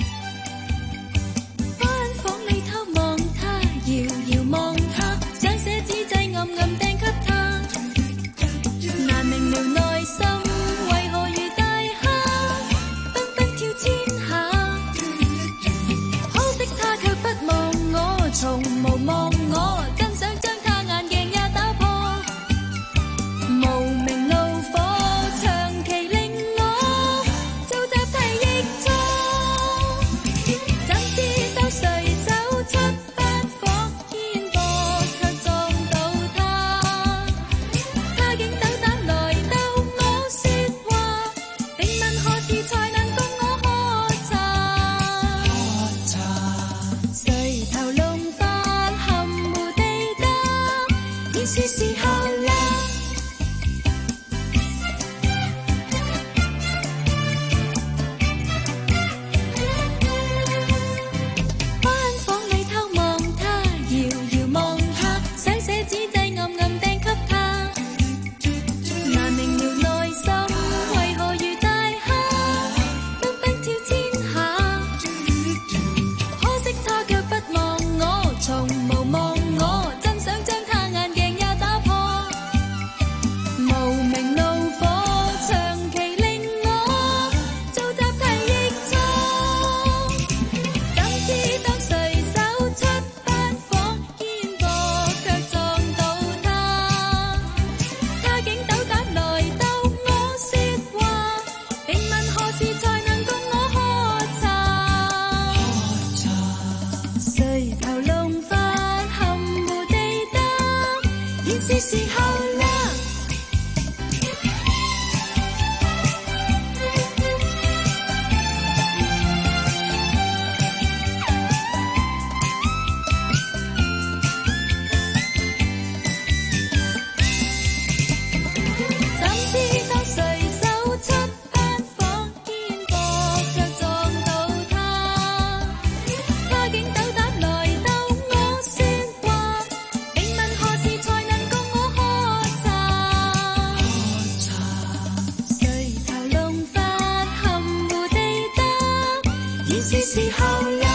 [SPEAKER 19] 遙遙望他，想寫紙仔暗暗掟給他，難明了內心為何如大蝦，蹦蹦跳天下。可惜他卻不望我，從無望我，真想將他眼鏡也打破。無名怒火長期令我做習題亦錯。 是時候啦。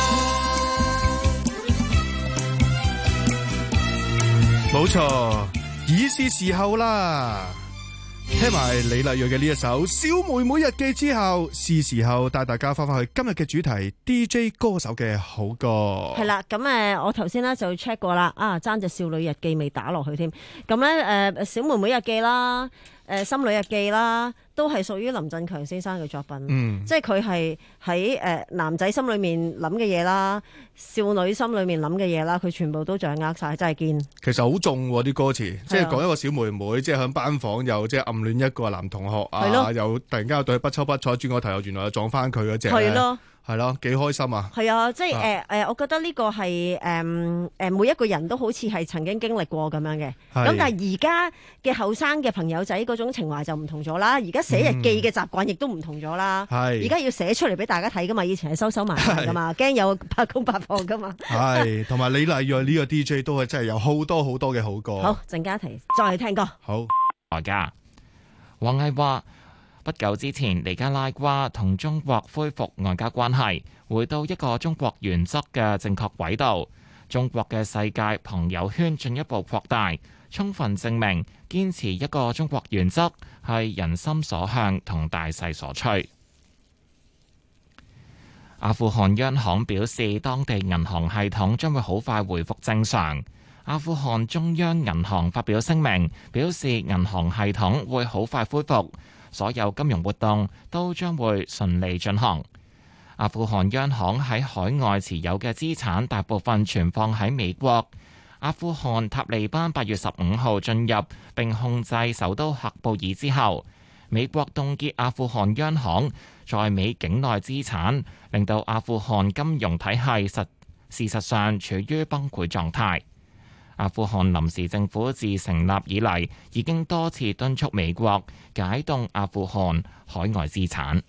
[SPEAKER 11] 冇錯，已是時候啦。聽埋李麗蕊嘅呢一首《小妹妹日記》之後，是時候帶大家翻返去今日嘅主題 D J 歌手嘅好歌。
[SPEAKER 10] 係啦，咁誒，我頭先咧就 check 過啦，啊，爭隻少女日記未打落去添。咁咧誒，小妹妹日記啦，誒，心裏日記啦，都係屬於林振強先生嘅作品。嗯，即係佢係喺誒男仔心裏面諗嘅嘢啦，少女心裏面諗嘅嘢啦，佢全部都掌握晒，真係堅。
[SPEAKER 11] 其實好重啲歌詞，即係講一個小妹妹，即係喺班房又即係暗戀一個男同學啊，又突然間又對佢不瞅不睬，轉個頭又原來又撞翻佢嗰隻。係咯。係咯，幾開心啊！係啊，即係誒誒，我覺得呢個係誒誒，每一個人都好似係曾經經歷過咁樣嘅。咁但係而家嘅後生嘅朋友仔嗰種情懷就唔同咗啦。而家寫日記嘅習慣亦都唔同咗啦。係而家要寫出嚟俾大家睇噶嘛，以前係收收埋埋噶嘛，驚有八公八破噶嘛。係，同埋李麗蕊呢個 D J 都係真係有好多好多嘅好歌。好，陣間提再嚟聽歌。好，
[SPEAKER 1] 大家王毅話。不久之前，尼加拉瓜同中國恢復外交關係，回到一個中國原則嘅正確軌道。中國嘅世界朋友圈進一步擴大，充分證明堅持一個中國原則係人心所向同大勢所趨。阿富汗央行表示，當地銀行系統將會好快回復正常。阿富汗中央銀行發表聲明，表示銀行系統會好快恢復。所有金融活動都將會順利進行。阿富汗央行喺海外持有嘅資產大部分存放喺美國。阿富汗塔利班八月十五號進入並控制首都喀布爾之後，美國凍結阿富汗央行在美境內資產，令到阿富汗金融體系實事實上處於崩潰狀態。阿富汗臨時政府自成立以嚟，已經多次敦促美國解凍阿富汗海外資產。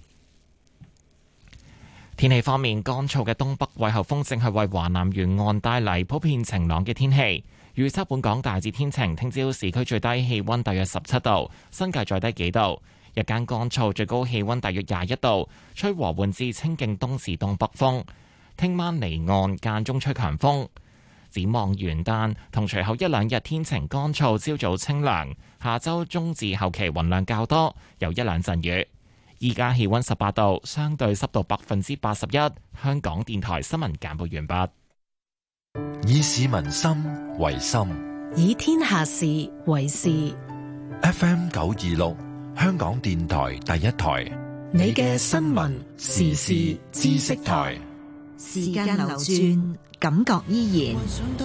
[SPEAKER 1] 天氣方面，乾燥嘅東北季候風正係為華南沿岸帶嚟普遍晴朗嘅天氣。預測本港大致天晴，聽朝市區最低氣溫大約十七度，新界再低幾度。日間乾燥，最高氣溫大約廿一度，吹和緩至清勁東至東北風。聽晚離岸間中吹強風。展望元旦同隨後一兩日天晴乾燥，朝早清涼。下周中至後期雲量較多，有一兩陣雨。依家氣溫十八度，相對濕度百分之八十一。香港電台新聞簡報完畢。
[SPEAKER 4] 以市民心為心，
[SPEAKER 2] 以天下事為事。
[SPEAKER 4] F M 九二六，香港電台第一台，
[SPEAKER 2] 你嘅新聞時事知識台。時間流轉，感覺依然。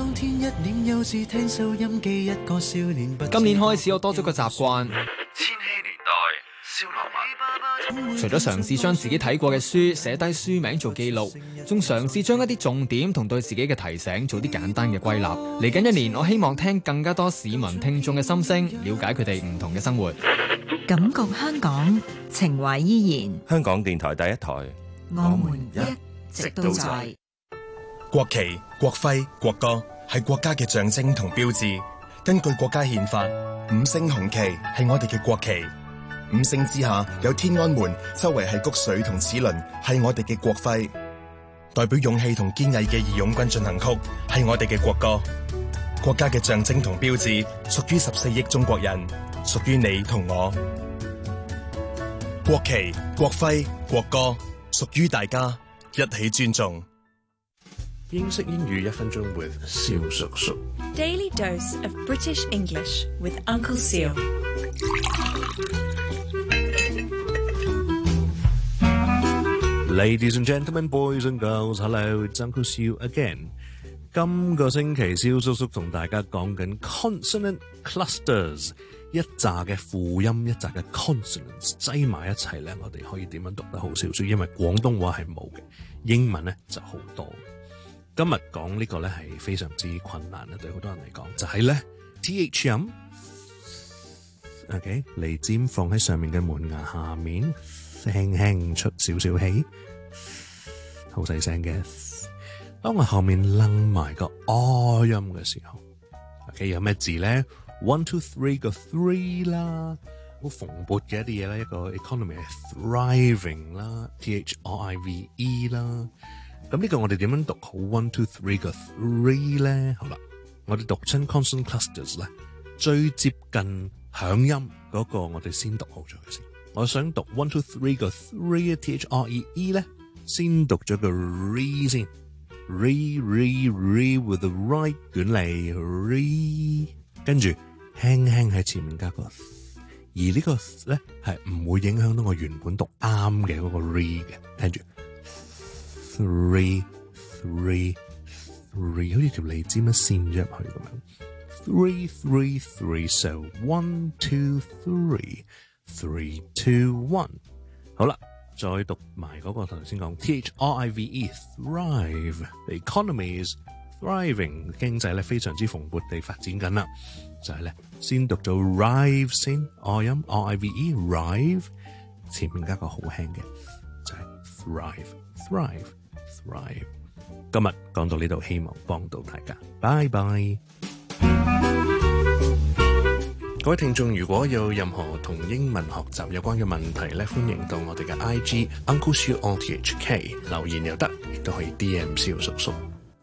[SPEAKER 14] 今年開始，我多咗個習慣。千禧年代，蕭樂文。除咗嘗試將自己睇過嘅書寫低書名做記錄，仲嘗試將一啲重點同對自己嘅提醒做啲簡單嘅歸納。嚟緊一年，我希望聽更加多市民聽眾嘅心聲，了解佢哋唔同嘅生活。
[SPEAKER 2] 感覺香港，情懷依然。
[SPEAKER 3] 香港電台第一台，
[SPEAKER 2] 我們一直都在。
[SPEAKER 22] 國旗、國徽、國歌係國家嘅象徵同標誌。根據國家憲法，五星紅旗係我哋嘅國旗。五星之下有天安門，周圍係谷穗同齒輪，係我哋嘅國徽。代表勇氣同堅毅嘅義勇軍進行曲係我哋嘅國歌。國家嘅象徵同標誌屬於十四億中國人，屬於你同我。國旗、國徽、國歌屬於大家，一起尊重。
[SPEAKER 23] 英式英語一分鐘 with 蕭叔叔。
[SPEAKER 24] Daily dose of British English with Uncle Seal。
[SPEAKER 23] Ladies and gentlemen, boys and girls, hello, it's Uncle Seal again。今個星期蕭叔叔同大家講緊 consonant clusters， 一紮嘅輔音，一紮嘅 consonants 擠埋一齊咧，我哋可以點樣讀得好少少？因為廣東話係冇嘅，英文咧就好多。今日講呢個咧係非常之困難啦，對好多人嚟講，就係咧 T H 音 ，OK， 脷尖放喺上面嘅門牙下面，輕輕出少少氣，好細聲嘅。當我後面掕埋個 R 音嘅時候 ，OK， 有咩字咧 ？One two three 個 three 啦好蓬勃嘅一啲嘢啦，一個 economy 係 thriving 啦 ，T H R I V E 啦。咁呢個我哋點樣讀好 one two three 個 three 咧？好啦，我哋讀親 consonant clusters 咧，最接近響音嗰個我哋先讀好咗佢先。我想讀 one two three 個 three T H R E E 咧，先讀咗個 re 先 re re re with the right 捲脷 re， 跟住輕輕喺前面加個。而呢個咧係唔會影響到我原本讀啱嘅嗰個 re 嘅，聽住 three three three 好似條脷尖一線咗入去咁樣 three three three so one two three three two one 好啦，再讀埋嗰個頭先講 T H R I V E thrive the economy is thriving 經濟咧非常之蓬勃地發展緊啦，就係咧先讀咗 rive 先，外音 R I V E rive 前面加個好輕嘅就係 thrive thrive thrive。 今日講到呢度，希望幫到大家，拜拜。各位聽眾，如果有任何同英文學習有關嘅問題咧，歡迎到我哋嘅 I G Uncle Siu O T H K 留言又得，亦都可以 D M 蕭叔叔。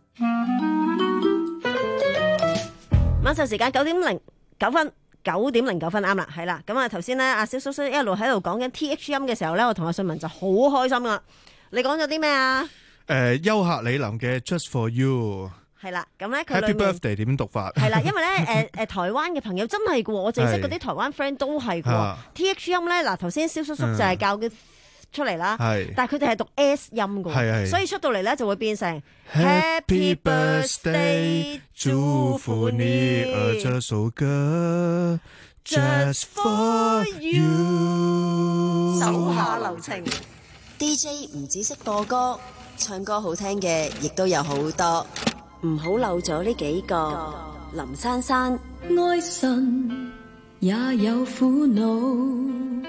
[SPEAKER 10] 晚上時間九點零九分，九點零九分啱啦，係啦。咁啊頭先咧，阿蕭叔叔一路喺度講緊 T H 音嘅時候咧，我同阿信文就好開心啦。你講咗啲咩啊？誒、
[SPEAKER 11] 呃，優客李林嘅 Just for You。係
[SPEAKER 10] 啦，咁咧佢
[SPEAKER 11] Happy Birthday 點讀法？係
[SPEAKER 10] 啦，因為咧誒誒台灣嘅朋友真係嘅，我淨係識嗰啲台灣 friend 都係嘅。T H 音咧，嗱頭先蕭叔叔就係教佢出嚟啦，但係佢哋係讀 S 音嘅，所以出到嚟咧就會變成 Happy Birthday， 祝福你，
[SPEAKER 11] 而這首歌 Just for You，
[SPEAKER 10] 手下留情。
[SPEAKER 12] D J 唔只識播歌，唱歌好聽嘅亦都有好多。唔好漏咗呢幾個。林珊珊，
[SPEAKER 19] 愛神也有苦惱，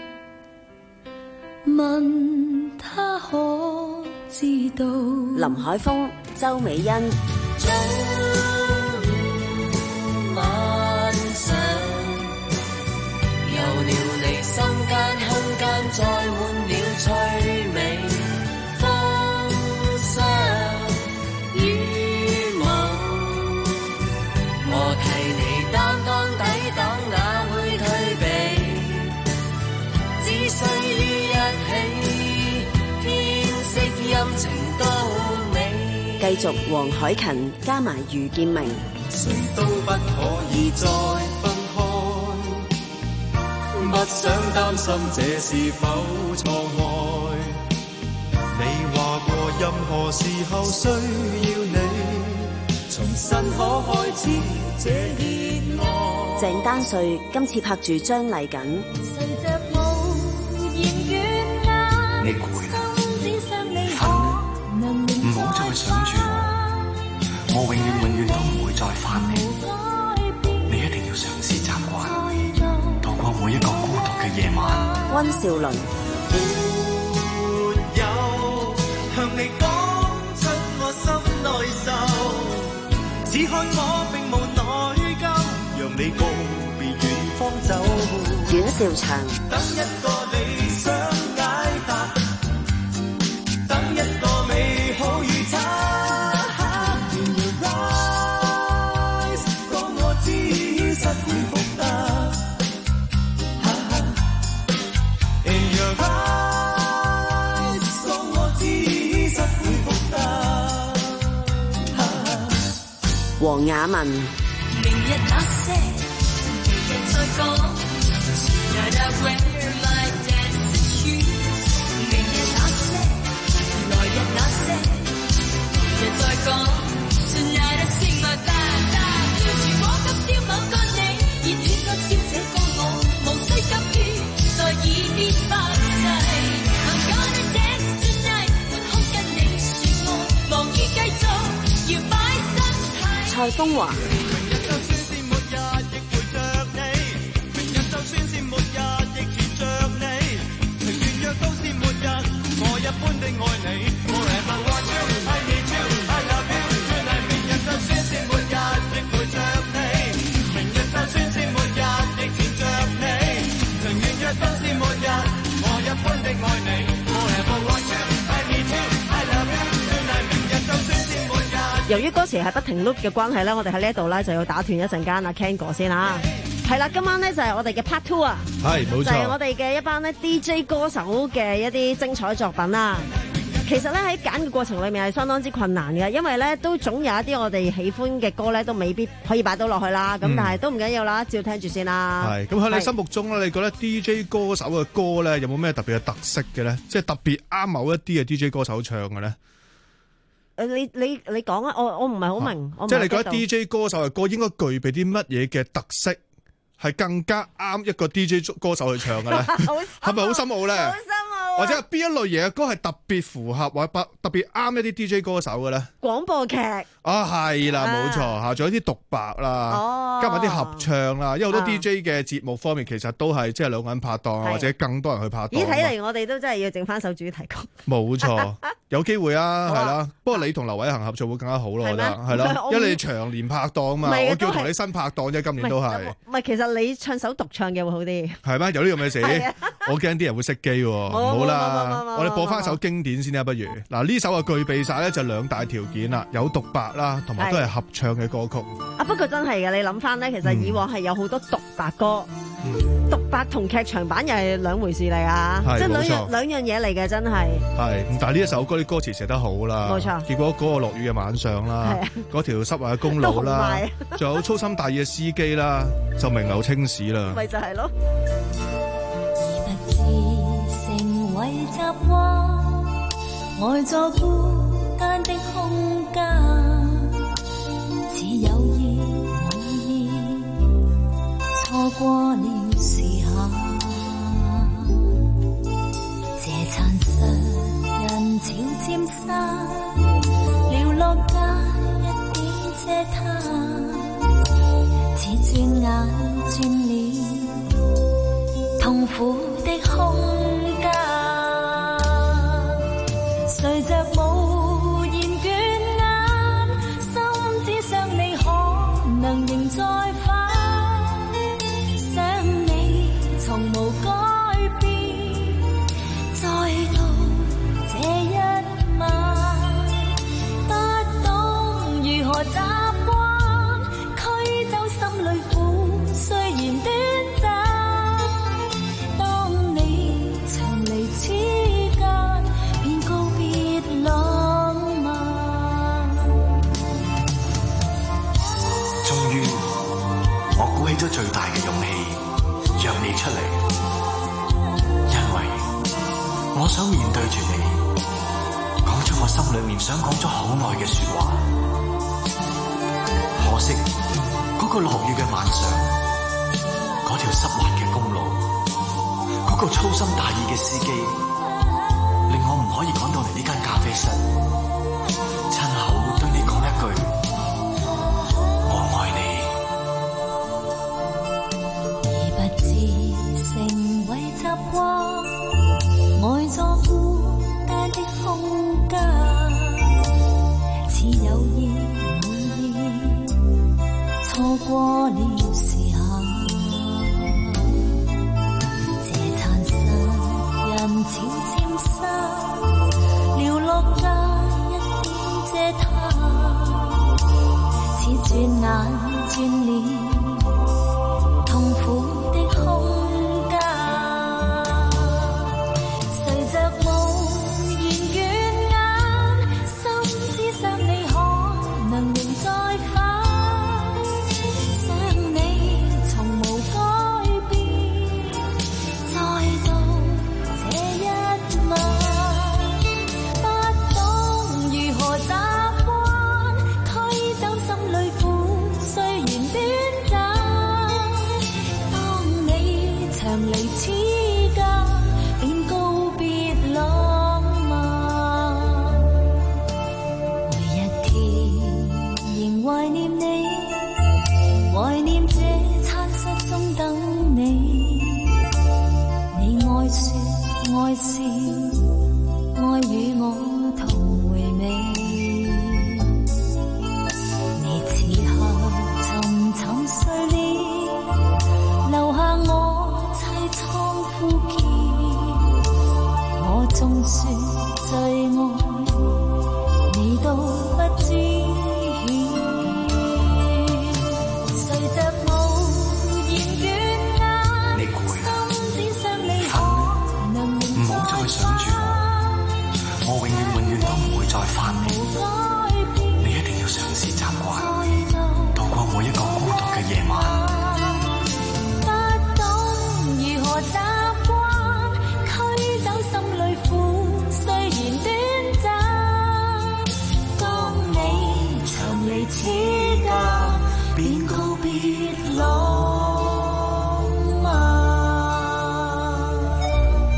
[SPEAKER 19] 問他可知道。
[SPEAKER 12] 林海峰、周美欣，早
[SPEAKER 19] 晚上有了你，心間空間再滿了趣味，風霜雨霧，我替你擔當抵擋，哪會退避？只需於一起，天色陰晴都美。
[SPEAKER 12] 繼續黃凱芹加埋余建明，
[SPEAKER 19] 誰都不可以再分開，不想擔心這是否錯愛。你話過任何時候需要你，重新可開始這熱愛。
[SPEAKER 12] 鄭丹瑞今次拍住張麗瑾，
[SPEAKER 3] 你攰啦，瞓，唔好再想住我，我永遠永遠都唔會再翻嚟。你一定要嘗試習慣，度過每一個孤獨嘅夜晚。
[SPEAKER 12] 溫兆倫，
[SPEAKER 19] 沒有向你講出我心內愁，只看我並無內疚，讓你告別遠方走。
[SPEAKER 12] 阮兆祥，
[SPEAKER 19] 等一個理想解答，等一個美好預測。In your eyes， 當我知實會復得。In your eyes， 當我知實會復得。
[SPEAKER 12] 黃雅文，
[SPEAKER 19] 明日那些人在講。Tonight I wear my dancing shoes。明日那些，來日那些，人在講。Tonight I sing my bad bad blues。如果今朝某個你，熱戀今朝這個我，無需急於在耳邊發誓。I'm gonna dance tonight， 滿空跟你說愛，忙於繼續搖擺身體。
[SPEAKER 12] 蔡楓華。
[SPEAKER 10] 由於歌詞係不停 loop 嘅關係咧，我哋喺呢一度咧就要打斷一陣間阿 Ken 哥先啦。係啦，今晚咧就係我哋嘅 part two 啊，
[SPEAKER 11] 係冇錯，
[SPEAKER 10] 就係我哋嘅一班咧 D J 歌手嘅一啲精彩作品啦。其實咧喺揀嘅過程裏面係相當之困難嘅，因為咧都總有一啲我哋喜歡嘅歌咧都未必可以擺到落去啦。咁、嗯、但係都唔緊要啦，照聽住先啦。
[SPEAKER 11] 係咁喺你心目中咧，你覺得 D J 歌手嘅歌咧有冇咩特別嘅特色嘅咧？即係特別啱某一啲嘅 D J 歌手唱嘅咧？
[SPEAKER 10] 誒，你你你講啊，我我唔係好明。
[SPEAKER 11] 即係你覺得 D J 歌手嘅歌應該具備啲乜嘢嘅特色，係更加啱一個 D J 歌手去唱嘅咧？係咪好深奧咧？好深奧。或者係邊一類型嘅歌係特別符合或者特別啱一啲 D J 歌手嘅咧？
[SPEAKER 10] 廣播劇
[SPEAKER 11] 啊，係啦，冇錯嚇，仲有啲獨白啦，哦、加埋啲合唱啦，因為好多 D J 嘅節目方面其實都係即係兩個人拍檔，或者更多人去拍檔。
[SPEAKER 10] 咦，睇嚟我哋都真係要整翻首主題曲。
[SPEAKER 11] 冇錯，有機會啊，係啦。不過你同劉偉恒合作會更加好咯，我覺得係咯，因為你長年拍檔嘛，我叫同你新拍檔啫，今年都係。
[SPEAKER 10] 唔係，其實你唱首獨唱嘅會好啲。
[SPEAKER 11] 係咩？有呢咁嘅事？我驚啲人會熄機喎，唔好啦。我哋播翻首經典先啦，不如嗱呢首啊具備晒咧就兩大條件啦，有獨白啦，同埋都係合唱嘅歌曲。
[SPEAKER 10] 啊，不過真係嘅，你諗翻咧，其實以往係有好多獨白歌，嗯、獨白同劇場版又係兩回事嚟啊，即係兩樣兩樣嘢嚟嘅，真係。係，
[SPEAKER 11] 但係呢一首歌啲歌詞寫得好啦，
[SPEAKER 10] 冇錯。
[SPEAKER 11] 結果嗰個落雨嘅晚上啦，嗰條濕滑嘅公路啦，仲有粗心大意嘅司機啦，就名留青史啦。
[SPEAKER 10] 咪就係咯。
[SPEAKER 19] 成為習慣，呆在孤單的空間，似有意無意錯過了時限。這殘實人潮漸散，寥落街一點嗟嘆，似轉眼轉了痛苦的空間。隨着無言倦眼，心只想你可能仍在返，想你從無改變，再到這一晚，不懂如何習慣，驅走心裏苦，雖然短暫，當你長離此間，便告別浪漫。
[SPEAKER 3] 終於，我鼓起咗最大嘅勇氣，約你出嚟，因為我想面對住你，講出我心裏面想講咗好耐嘅說話。可惜嗰個落雨嘅晚上，嗰條濕滑嘅公路，嗰個粗心大意嘅司機，令我唔可以趕到嚟呢間咖啡室，親口對你講一句我愛你。
[SPEAKER 19] 而不知成為習慣，呆在孤單的空間，似有意無意錯過了時限。這殘實人潮漸散，寥落街一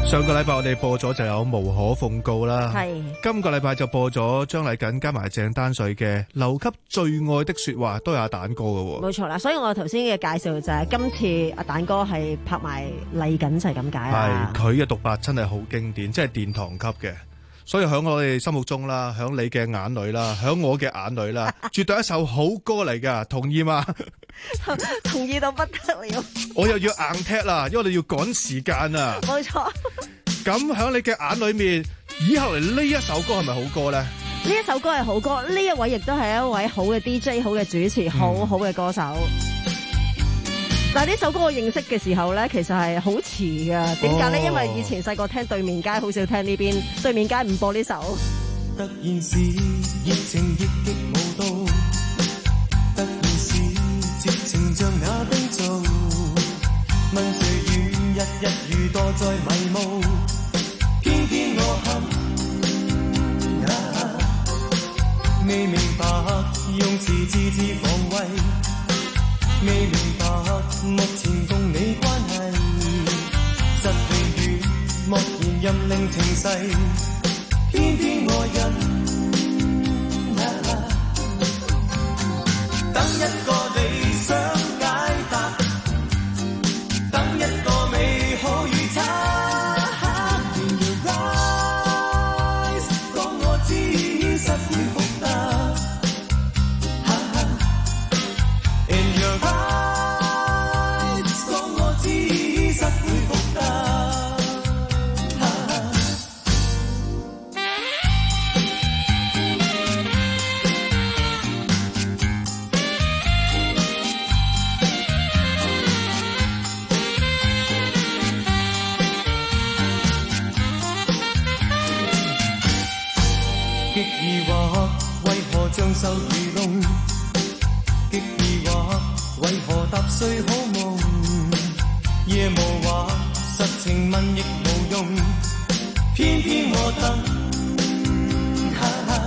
[SPEAKER 11] 上個禮拜我哋播咗就有無可奉告啦，
[SPEAKER 10] 係
[SPEAKER 11] 今個禮拜就播咗張麗瑾加埋鄭丹瑞嘅《留給最愛的說話》，都有阿蛋哥嘅。
[SPEAKER 10] 冇錯啦，所以我頭先嘅介紹就係、是、今次阿蛋哥係拍埋麗瑾就係咁解啦。
[SPEAKER 11] 係佢嘅獨白真係好經典，即係殿堂級嘅。所以喺我哋心目中啦，喺你嘅眼裏啦，喺我嘅眼裏啦，絕對係一首好歌嚟噶，同意嗎？
[SPEAKER 10] 同意到不得了。
[SPEAKER 11] 我又要硬踢啦，因為我哋要趕時間啊。
[SPEAKER 10] 冇錯。
[SPEAKER 11] 咁喺你嘅眼裏面，以後嚟呢一首歌係咪好歌咧？
[SPEAKER 10] 呢一首歌係好歌，呢一位亦都係一位好嘅 D J、好嘅主持、好好嘅歌手。但係呢首歌我認識嘅時候咧，其實係好遲噶。點解咧？因為以前細個聽對面街，好少聽呢邊。對面街唔播呢首。
[SPEAKER 5] 突然是熱情熱極無度，突然是絕情像那冰造，問誰願日日如墮在迷霧，偏偏我恨、啊、未明白用詞字字防衛，未明白目前共你關係，實永遠莫言任令情逝，偏偏我忍、啊、等一個理想解答，等一個美好預測。In your eyes， 講我知實會復得。In your eyes， 講我知實會復得。極疑惑，為何像受愚弄？極疑惑，為何踏碎好夢？夜無話，實情問亦無用，偏偏我等，哈哈，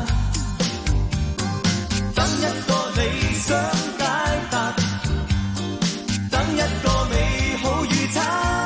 [SPEAKER 5] 等一個理想解答，等一個美好預測。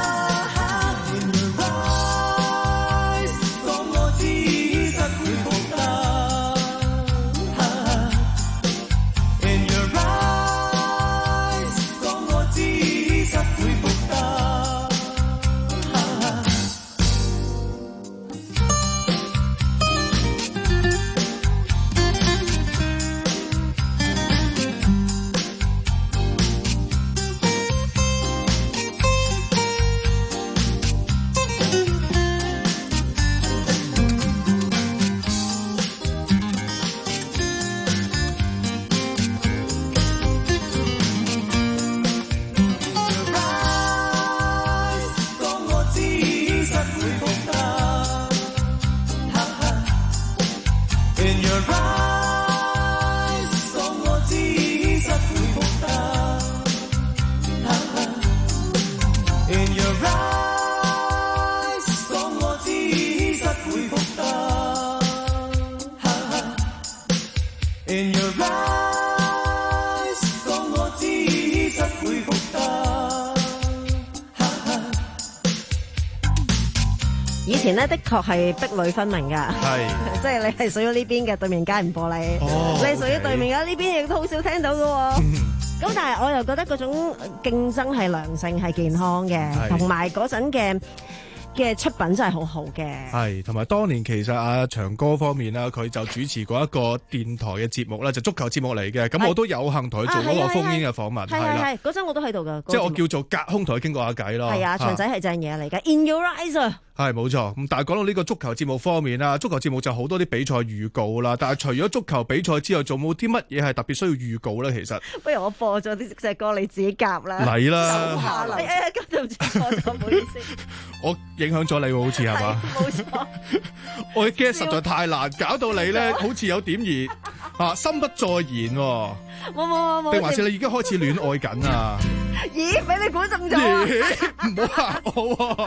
[SPEAKER 10] 以前咧的確係壁壘分明㗎，即係你係屬於呢邊嘅，對面街唔播你；哦、你係屬於對面嘅呢邊，亦都好少聽到㗎喎。咁但係我又覺得嗰種競爭係良性、係健康嘅，同埋嗰陣嘅嘅出品真係好好嘅。
[SPEAKER 11] 係，同埋當年其實阿長哥方面啦，佢就主持過一個電台嘅節目啦，就足球節目嚟嘅。咁我都有幸同佢做嗰個烽煙嘅訪問。係係係，
[SPEAKER 10] 嗰陣我都喺度㗎。
[SPEAKER 11] 即係我叫做隔空同佢傾過下偈咯。
[SPEAKER 10] 係啊，長仔係正嘢嚟嘅。In your eyes。
[SPEAKER 11] 係冇錯，咁但係講到呢個足球節目方面啦，足球節目就好多啲比賽預告啦。但係除咗足球比賽之外，仲冇啲乜嘢係特別需要預告咧？其實
[SPEAKER 10] 不如我播咗啲隻歌，你自己夾啦。
[SPEAKER 11] 嚟啦！
[SPEAKER 10] 哎呀，今日唔知錯咗，唔好意思。
[SPEAKER 11] 我影響咗你喎，好似係嘛？
[SPEAKER 10] 冇錯。
[SPEAKER 11] 我嘅 get 實在太難，搞到你咧好似有點兒啊心不在焉。冇
[SPEAKER 10] 冇冇冇。
[SPEAKER 11] 定還是你已經開始戀愛緊啊？
[SPEAKER 10] 咦，俾你估中咗。
[SPEAKER 11] 唔好嚇我。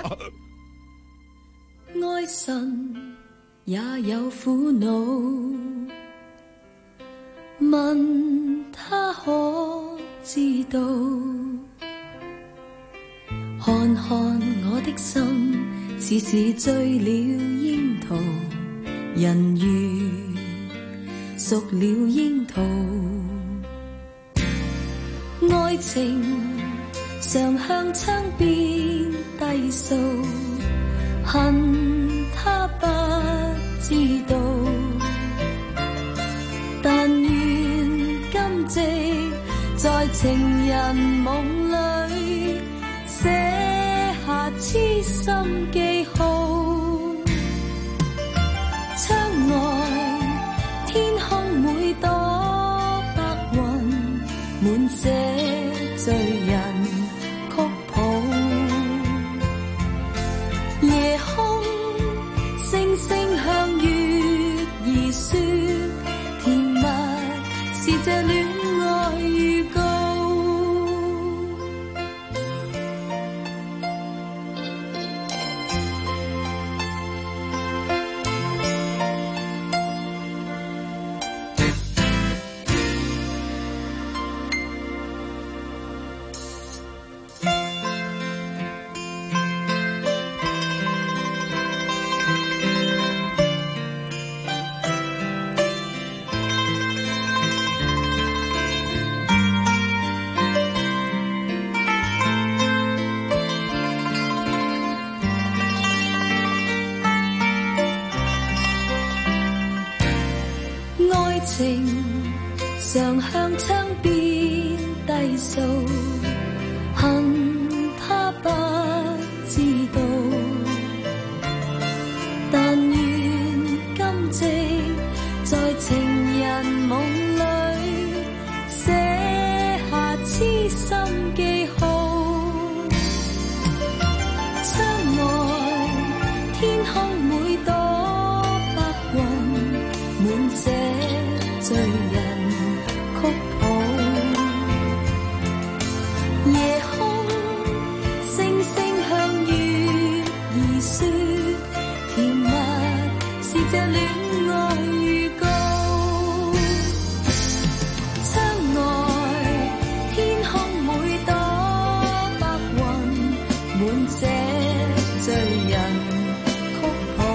[SPEAKER 19] 愛神也有苦惱，問他可知道？看看我的心似是醉了櫻桃，人如熟了櫻桃。愛情常向窗邊低訴，恨他不知道。但願今夕在情人夢裏寫下痴心記號。窗外天空每朵白雲，滿寫醉人曲譜。夜空星星向月兒說，甜蜜是這戀愛預告。情常向窗邊低訴，恨他不知道。但願今夕在情人夢裏寫下痴心記號。窗外天空每朵白雲，滿寫醉人曲譜。夜空星星向月兒說，甜蜜是這戀愛預告。窗外天空每朵白雲，滿寫醉人曲譜。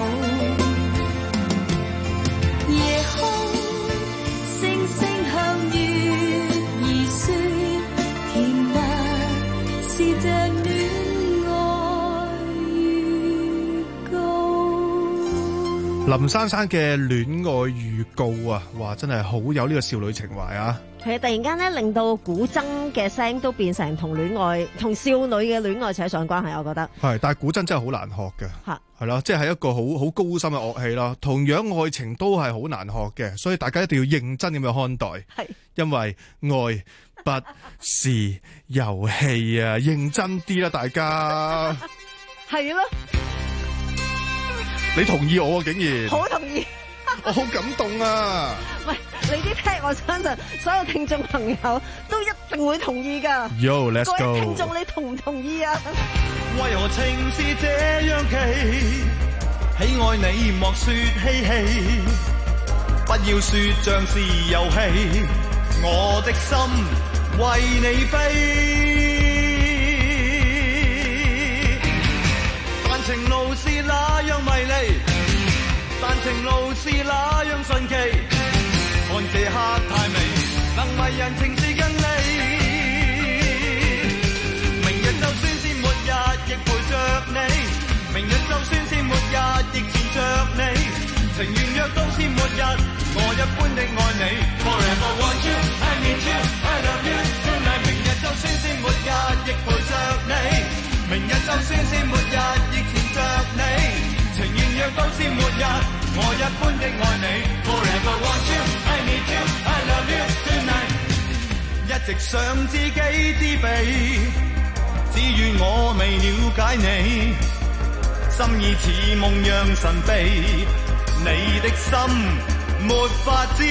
[SPEAKER 19] 夜空星星向月兒說，甜蜜是這戀愛預告。
[SPEAKER 11] 林珊珊嘅戀愛預告啊，哇，真係好有呢個少女情懷啊！
[SPEAKER 10] 係啊，突然間咧令到古箏嘅聲都變成同戀愛、同少女嘅戀愛扯上關係，我覺得
[SPEAKER 11] 係，但係古箏真係好難學嘅，
[SPEAKER 10] 嚇
[SPEAKER 11] 係啦，即係一個好好高深嘅樂器啦。同樣愛情都係好難學嘅，所以大家一定要認真咁樣看待，
[SPEAKER 10] 係
[SPEAKER 11] 因為愛不是遊戲啊，認真啲啦，大家
[SPEAKER 10] 係咯，
[SPEAKER 11] 你同意我啊？竟然
[SPEAKER 10] 好同意。
[SPEAKER 11] 我好感動啊！
[SPEAKER 10] 喂，你啲聽，我相信所有聽眾朋友都一定會同意㗎。
[SPEAKER 11] Yo, let's go！
[SPEAKER 10] 各位聽眾，你同唔同意啊？
[SPEAKER 5] 為何情是這樣奇？喜愛你莫說嬉戲，不要說像是遊戲，我的心為你飛。但情路是那樣迷離，但情路是那樣神奇，看這刻太美，能迷人情是跟你。明日就算是末日，亦陪着你；明日就算是末日，亦纏着你。情願若都是末日，我一般的愛你。Forever want you, I need you, I love you tonight。明日就算是末日，亦陪着你；明日就算是末日，亦纏着你。情願若都是末日，我一般的愛你。Forever want you, I need you, I love you tonight。一直想知己知彼，只怨我未了解你，心意似夢樣神秘，你的心沒法知。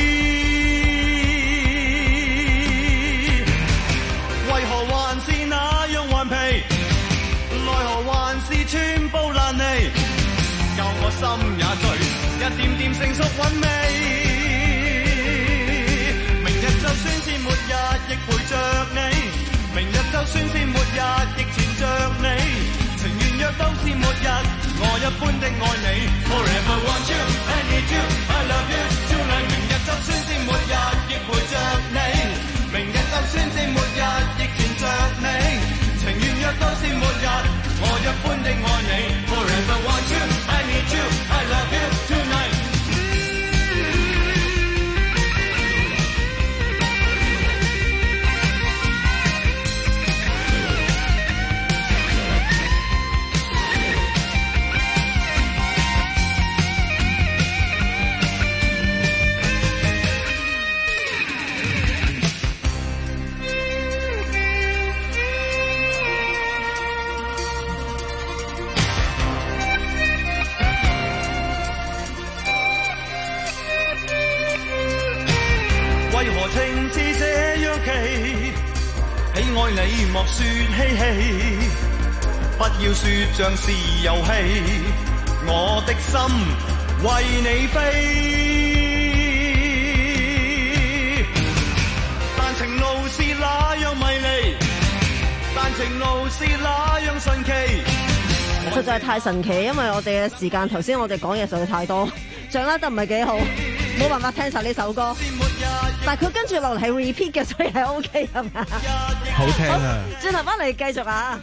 [SPEAKER 5] 為何還是那樣頑皮，奈何還是寸步難離，教我心也醉，一點點成熟韻味。明日就算是末日，亦陪着你；明日就算是末日，亦纏着你。情願若都是末日，我般的愛你。Forever want you, I need you, I love you tonight。明日就算是末日，亦陪着你。明日就算是末日，亦纏着你。情願若都是末日，我一般的愛你。Forever want you, I need you, I love you tonight。為何情是這樣奇？喜愛你莫說嬉戲，不要說像是遊戲。我的心為你飛，但情路是那樣迷離，但情路是那樣神奇。
[SPEAKER 10] 實在係太神奇，因為我哋嘅時間頭先我哋講嘢實在太多，掌握得唔係幾好，冇辦法聽晒呢首歌。但係佢跟住落嚟係 repeat 嘅，所以係 OK 係咪？
[SPEAKER 11] 好聽啊！
[SPEAKER 10] 轉頭翻嚟繼續啊！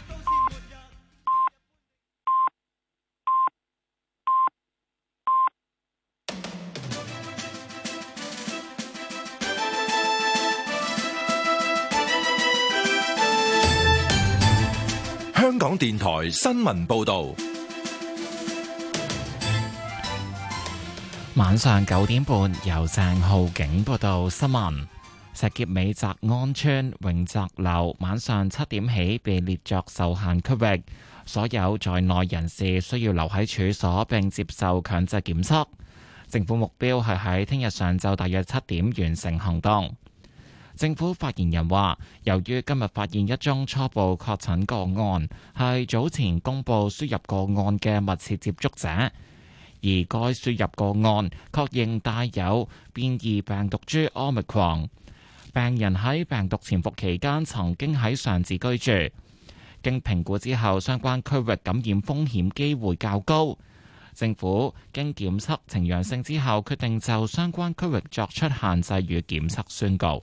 [SPEAKER 4] 香港電台新聞報導。
[SPEAKER 1] 晚上九點半，由鄭浩景報道新聞。石硤尾澤安邨永澤樓晚上七點起被列作受限區域，所有在內人士需要留喺處所並接受強制檢測。政府目標係喺聽日上晝大約七點完成行動。政府發言人話，由於今日發現一宗初步確診個案，係早前公布輸入個案嘅密切接觸者。而該輸入個案確認帶有變異病毒株 Omicron， 病人喺病毒潛伏期間曾經喺上址居住，經評估之後，相關區域感染風險機會較高。政府經檢測呈陽性之後，決定就相關區域作出限制與檢測宣告。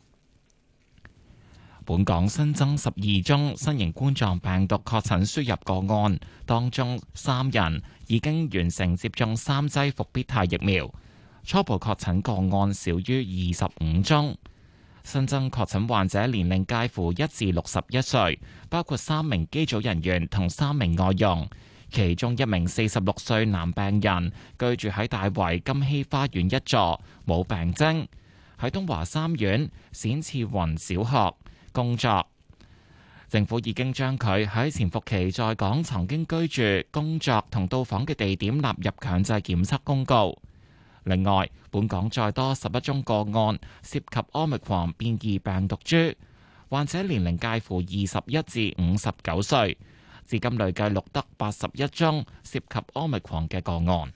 [SPEAKER 1] 本港新增十二宗新型冠狀病毒確診輸入個案，當中三人已經完成接種三劑復必泰疫苗。初步確診個案少於二十五宗。新增確診患者年齡介乎一至六十一歲，包括三名機組人員同三名外傭。其中一名四十六歲男病人居住喺大圍金禧花園一座，冇病徵，喺東華三院冼次雲小學工作。政府已經將佢喺潛伏期在港曾經居住、工作同到訪嘅地點納入強制檢測公告。另外，本港再多十一宗個案涉及 Omicron 變異病毒株，患者年齡介乎二十一至五十九歲，至今累計錄得八十一宗涉及 Omicron 嘅個案。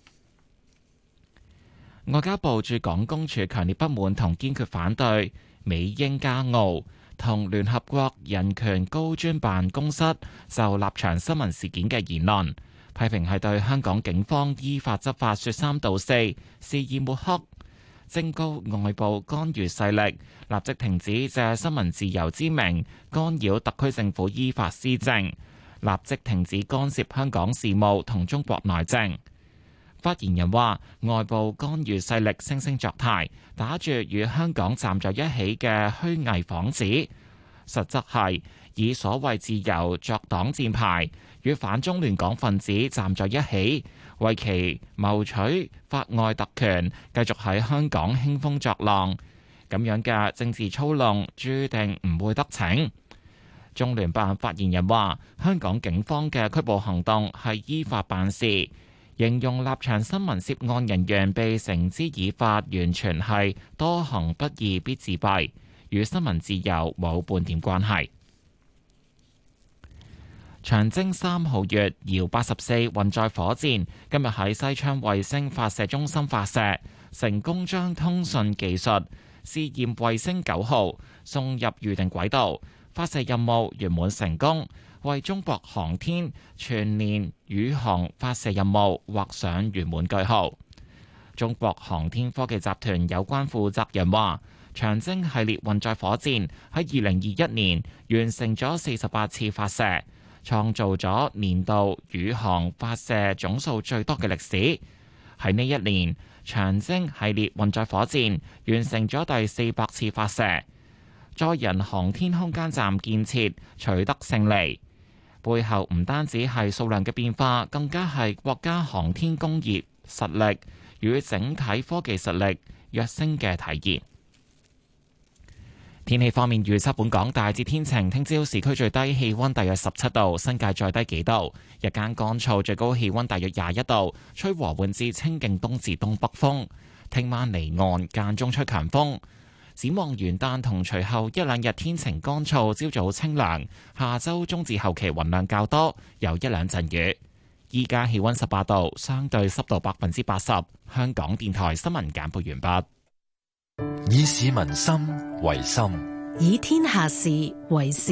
[SPEAKER 1] 外交部駐港公署強烈不滿同堅決反對美英加澳同聯合國人權高專辦公室就立場新聞事件嘅言論，批評係對香港警方依法執法說三道四，肆意抹黑，正告外部干預勢力立即停止借新聞自由之名干擾特區政府依法施政，立即停止干涉香港事務同中國內政。發言人話：外部干預勢力惺惺作態，打住與香港站在一起嘅虛偽幌子，實則係以所謂自由作擋箭牌，與反中亂港分子站在一起，為其謀取法外特權，繼續喺香港興風作浪。咁樣嘅政治操弄，注定唔會得逞。中聯辦發言人話：香港警方嘅拘捕行動係依法辦事。形容立場新聞涉案人員被繩之以法，完全係多行不義必自斃，與新聞自由冇半點關係。長征三號月遙八十四運載火箭今日喺西昌衛星發射中心發射，成功將通訊技術試驗衛星九號送入預定軌道，發射任務圓滿成功。 為中國航天全年宇航發射任務畫上圓滿句號。中國航天科技集團有關負責人話，長征系列運載火箭喺二零二一年完成咗四十八次發射，創造咗年度宇航發射總數最多嘅歷史。喺呢一年，長征系列運載火箭完成咗第四百次發射，載人航天空間站建設取得勝利。背後唔單止係數量嘅變化，更加係國家航天工業實力與整體科技實力躍升嘅體現。天氣方面預測，本港大致天晴，聽朝市區最低氣溫大約十七度，新界再低幾度。日間乾燥，最高氣溫大約廿一度，吹和緩至清勁東至東北風。聽晚離岸間中吹強風。展望元旦同隨後一兩日天晴乾燥，朝早清涼。下周中至後期雲量較多，有一兩陣雨。依家氣溫十八度，相對濕度百分之八十。香港電台新聞簡報完畢。
[SPEAKER 4] 以市民心為心，
[SPEAKER 2] 以天下事為事。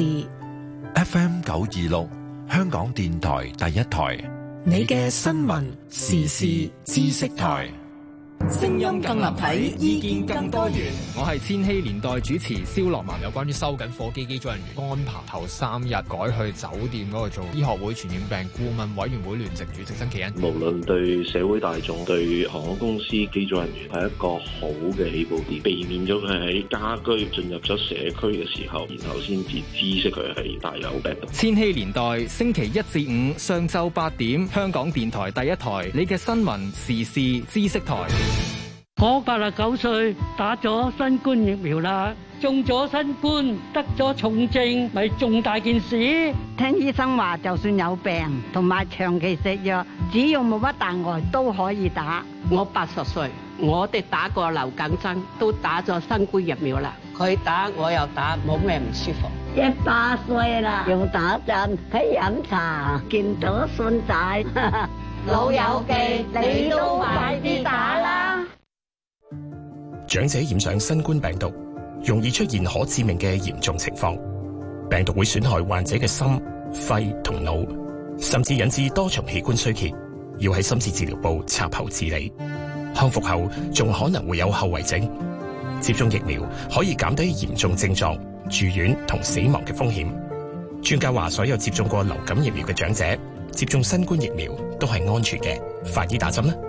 [SPEAKER 4] F M 九二六，香港電台第一台，
[SPEAKER 2] 你嘅新聞時事知識台。
[SPEAKER 14] 聲音更立體，意見更多元。我係千禧年代主持蕭樂文。有關於收緊貨機機組人員安排，頭三日改去酒店嗰度做。醫學會傳染病顧問委員會聯席主席曾祈殷，
[SPEAKER 6] 無論對社會大眾、對航空公司機組人員係一個好嘅起步點，避免咗佢喺家居進入咗社區嘅時候，然後先至知識佢係帶有病毒。
[SPEAKER 14] 千禧年代星期一至五上晝八點，香港電台第一台，你嘅新聞時事知識台。
[SPEAKER 7] 我八十九歲，打咗新冠疫苗啦，中咗新冠，得咗重症，咪重大件事。
[SPEAKER 8] 聽醫生話，就算有病同埋長期食藥，只要冇乜大礙都可以打。
[SPEAKER 9] 我八十歲，我哋打過流感針，都打咗新冠疫苗啦。佢打我又打，冇咩唔舒服。
[SPEAKER 8] 一百歲啦，又打針，喺飲茶，見到孫仔，
[SPEAKER 9] 老友記，你都快啲打啦！
[SPEAKER 25] 長者染上新冠病毒，容易出現可致命嘅嚴重情況。病毒會損害患者嘅心、肺同腦，甚至引致多重器官衰竭，要喺深切治療部插喉治理。康復後仲可能會有後遺症。接種疫苗可以減低嚴重症狀、住院同死亡嘅風險。專家話，所有接種過流感疫苗嘅長者接種新冠疫苗都係安全嘅，快啲打針啦！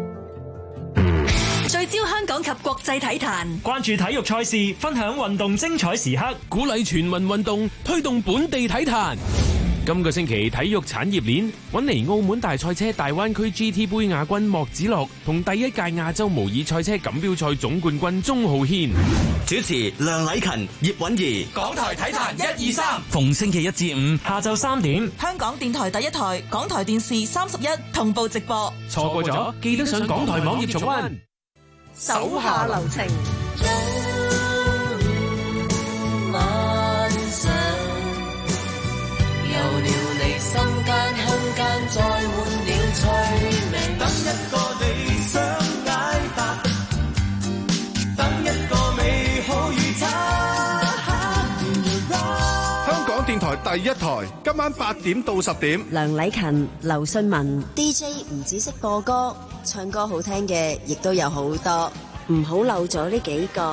[SPEAKER 2] 聚焦香港及國際體壇，
[SPEAKER 26] 關注體育賽事，分享運動精彩時刻，
[SPEAKER 27] 鼓勵全民運動，推動本地體壇。今個星期體育產業鏈揾嚟澳門大賽車大灣區 G T 杯亞軍莫子樂同第一屆亞洲模擬賽車錦標賽總冠軍鍾浩軒。
[SPEAKER 28] 主持梁禮勤、葉韻儀。
[SPEAKER 26] 港台體壇一二三，逢星期一至五下晝三點，
[SPEAKER 2] 香港電台第一台、港台電視三十一同步直播。
[SPEAKER 27] 錯過咗，記得上港台網頁重溫。
[SPEAKER 2] 手下留情，
[SPEAKER 13] 晚上有了你，心間空間再滿了趣味。等一個理想解答，等一個美好預測。
[SPEAKER 11] 香港電台第一台，今晚八點到十點，
[SPEAKER 12] 梁禮勤、劉信文 D J 唔只識播歌，唱歌好聽嘅亦都有好多，唔好漏咗呢幾個。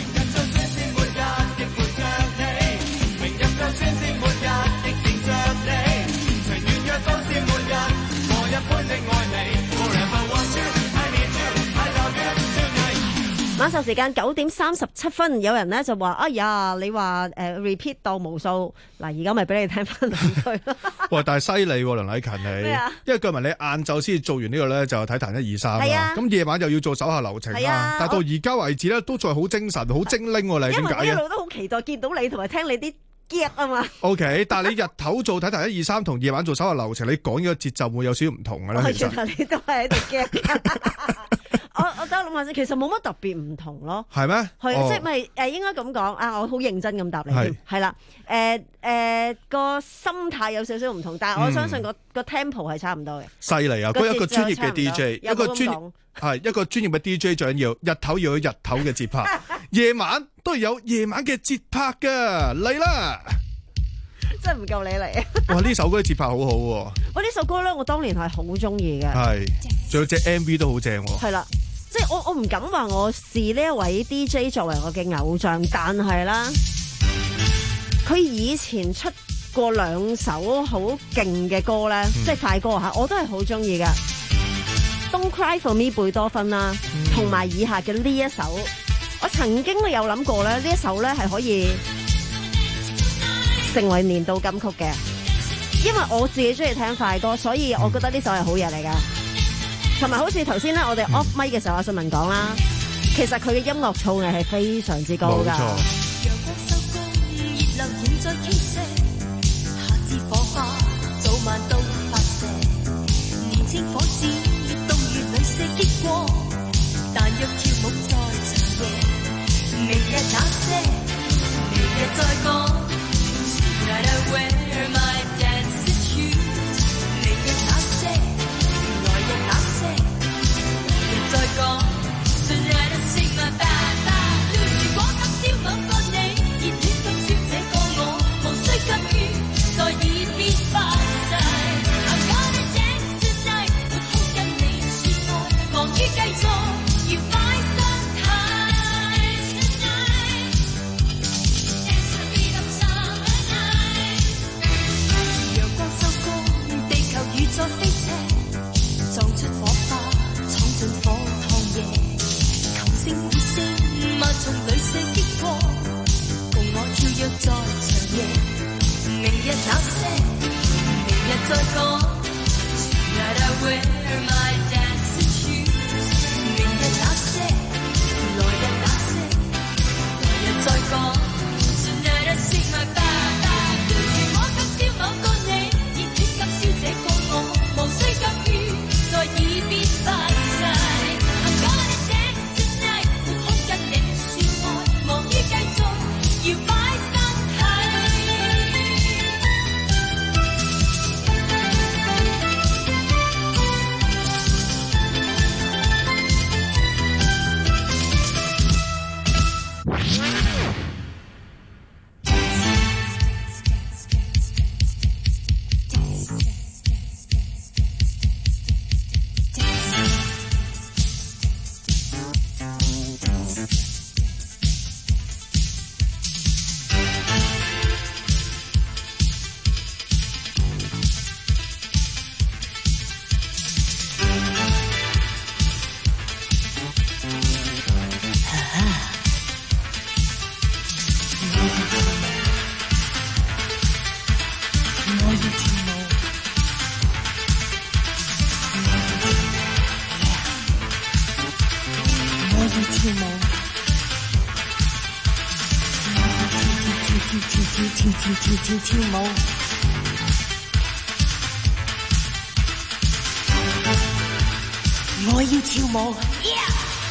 [SPEAKER 10] 晚上時間九點三十七分，有人咧就話：哎呀，你話誒、呃、repeat 到無數，嗱而家咪俾你聽翻兩句咯。
[SPEAKER 11] 喂，但係犀利喎，梁禮勤你，因為據聞你晏晝先做完呢個咧，就體壇一二三啦。咁夜晚又要做手下留情啦。啊、但係到而家為止咧，都仲係好精神、好精靈喎，你點解嘅？因為我一
[SPEAKER 10] 路都好期待見到你同埋聽你啲 gag 啊嘛。
[SPEAKER 11] O、okay, K， 但係你日頭做體壇一二三，同夜晚做手下留情，你講嘅個節奏會有少少唔同嘅咧。其實
[SPEAKER 10] 你都係喺度 gag。我我等我諗下先，其實冇乜特別唔同咯。
[SPEAKER 11] 係咩？
[SPEAKER 10] 係、
[SPEAKER 11] 哦、
[SPEAKER 10] 即係咪誒應該咁講啊？我好認真咁答你添。係啦，誒誒個心態有少少唔同，但係我相信個個 tempo 係差唔多嘅。犀利啊！嗰一個專業嘅 D J， 一個專係一個專業嘅 D J， 最緊要日頭要有日頭嘅節拍，夜晚都有夜晚嘅節拍㗎。嚟啦！ 真係唔夠你嚟。
[SPEAKER 11] 哇！呢首歌節拍好好喎。
[SPEAKER 10] 喂，呢首歌咧，我當年係好中意嘅。
[SPEAKER 11] 係，仲有隻 M V 都好正喎。
[SPEAKER 10] 係啦，即係我我唔敢話我視呢一位 D J 作為我嘅偶像，但係啦，佢以前出過兩首好勁嘅歌咧，嗯、即係快歌嚇，我都係好中意嘅。Don't Cry For Me 貝多芬啦，同埋、嗯、以下嘅呢一首，我曾經都有諗過咧，呢一首咧係可以成為年度金曲嘅，因為我自己中意聽快歌，所以我覺得呢首係好嘢嚟噶。同埋好似頭先咧，我哋 off mic 嘅時候，阿信文講啦，其實佢嘅音樂造詣係非常之高噶。
[SPEAKER 19] 跳舞，我要跳舞。Yeah!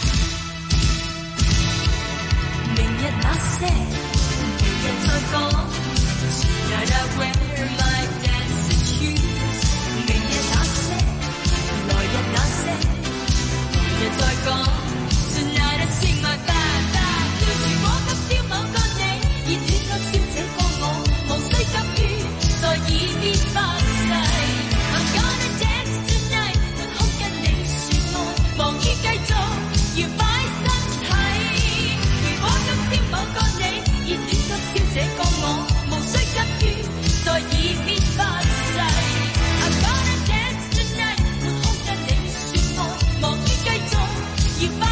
[SPEAKER 19] 明日那些，明日再講。Tonight I wear my dancing shoes。明日那些，來日那些，明日再講。Tonight I sing my bad bad blues。如果今朝某個你，熱戀個小姐個我。無需急於在耳邊發誓 I'm gonna dance tonight 滿腔跟你說愛忙於繼續搖擺身體如果今朝某個你熱戀個小姐個我無需急於在耳邊發誓 I'm gonna dance tonight 滿腔跟你說愛忙於繼續搖擺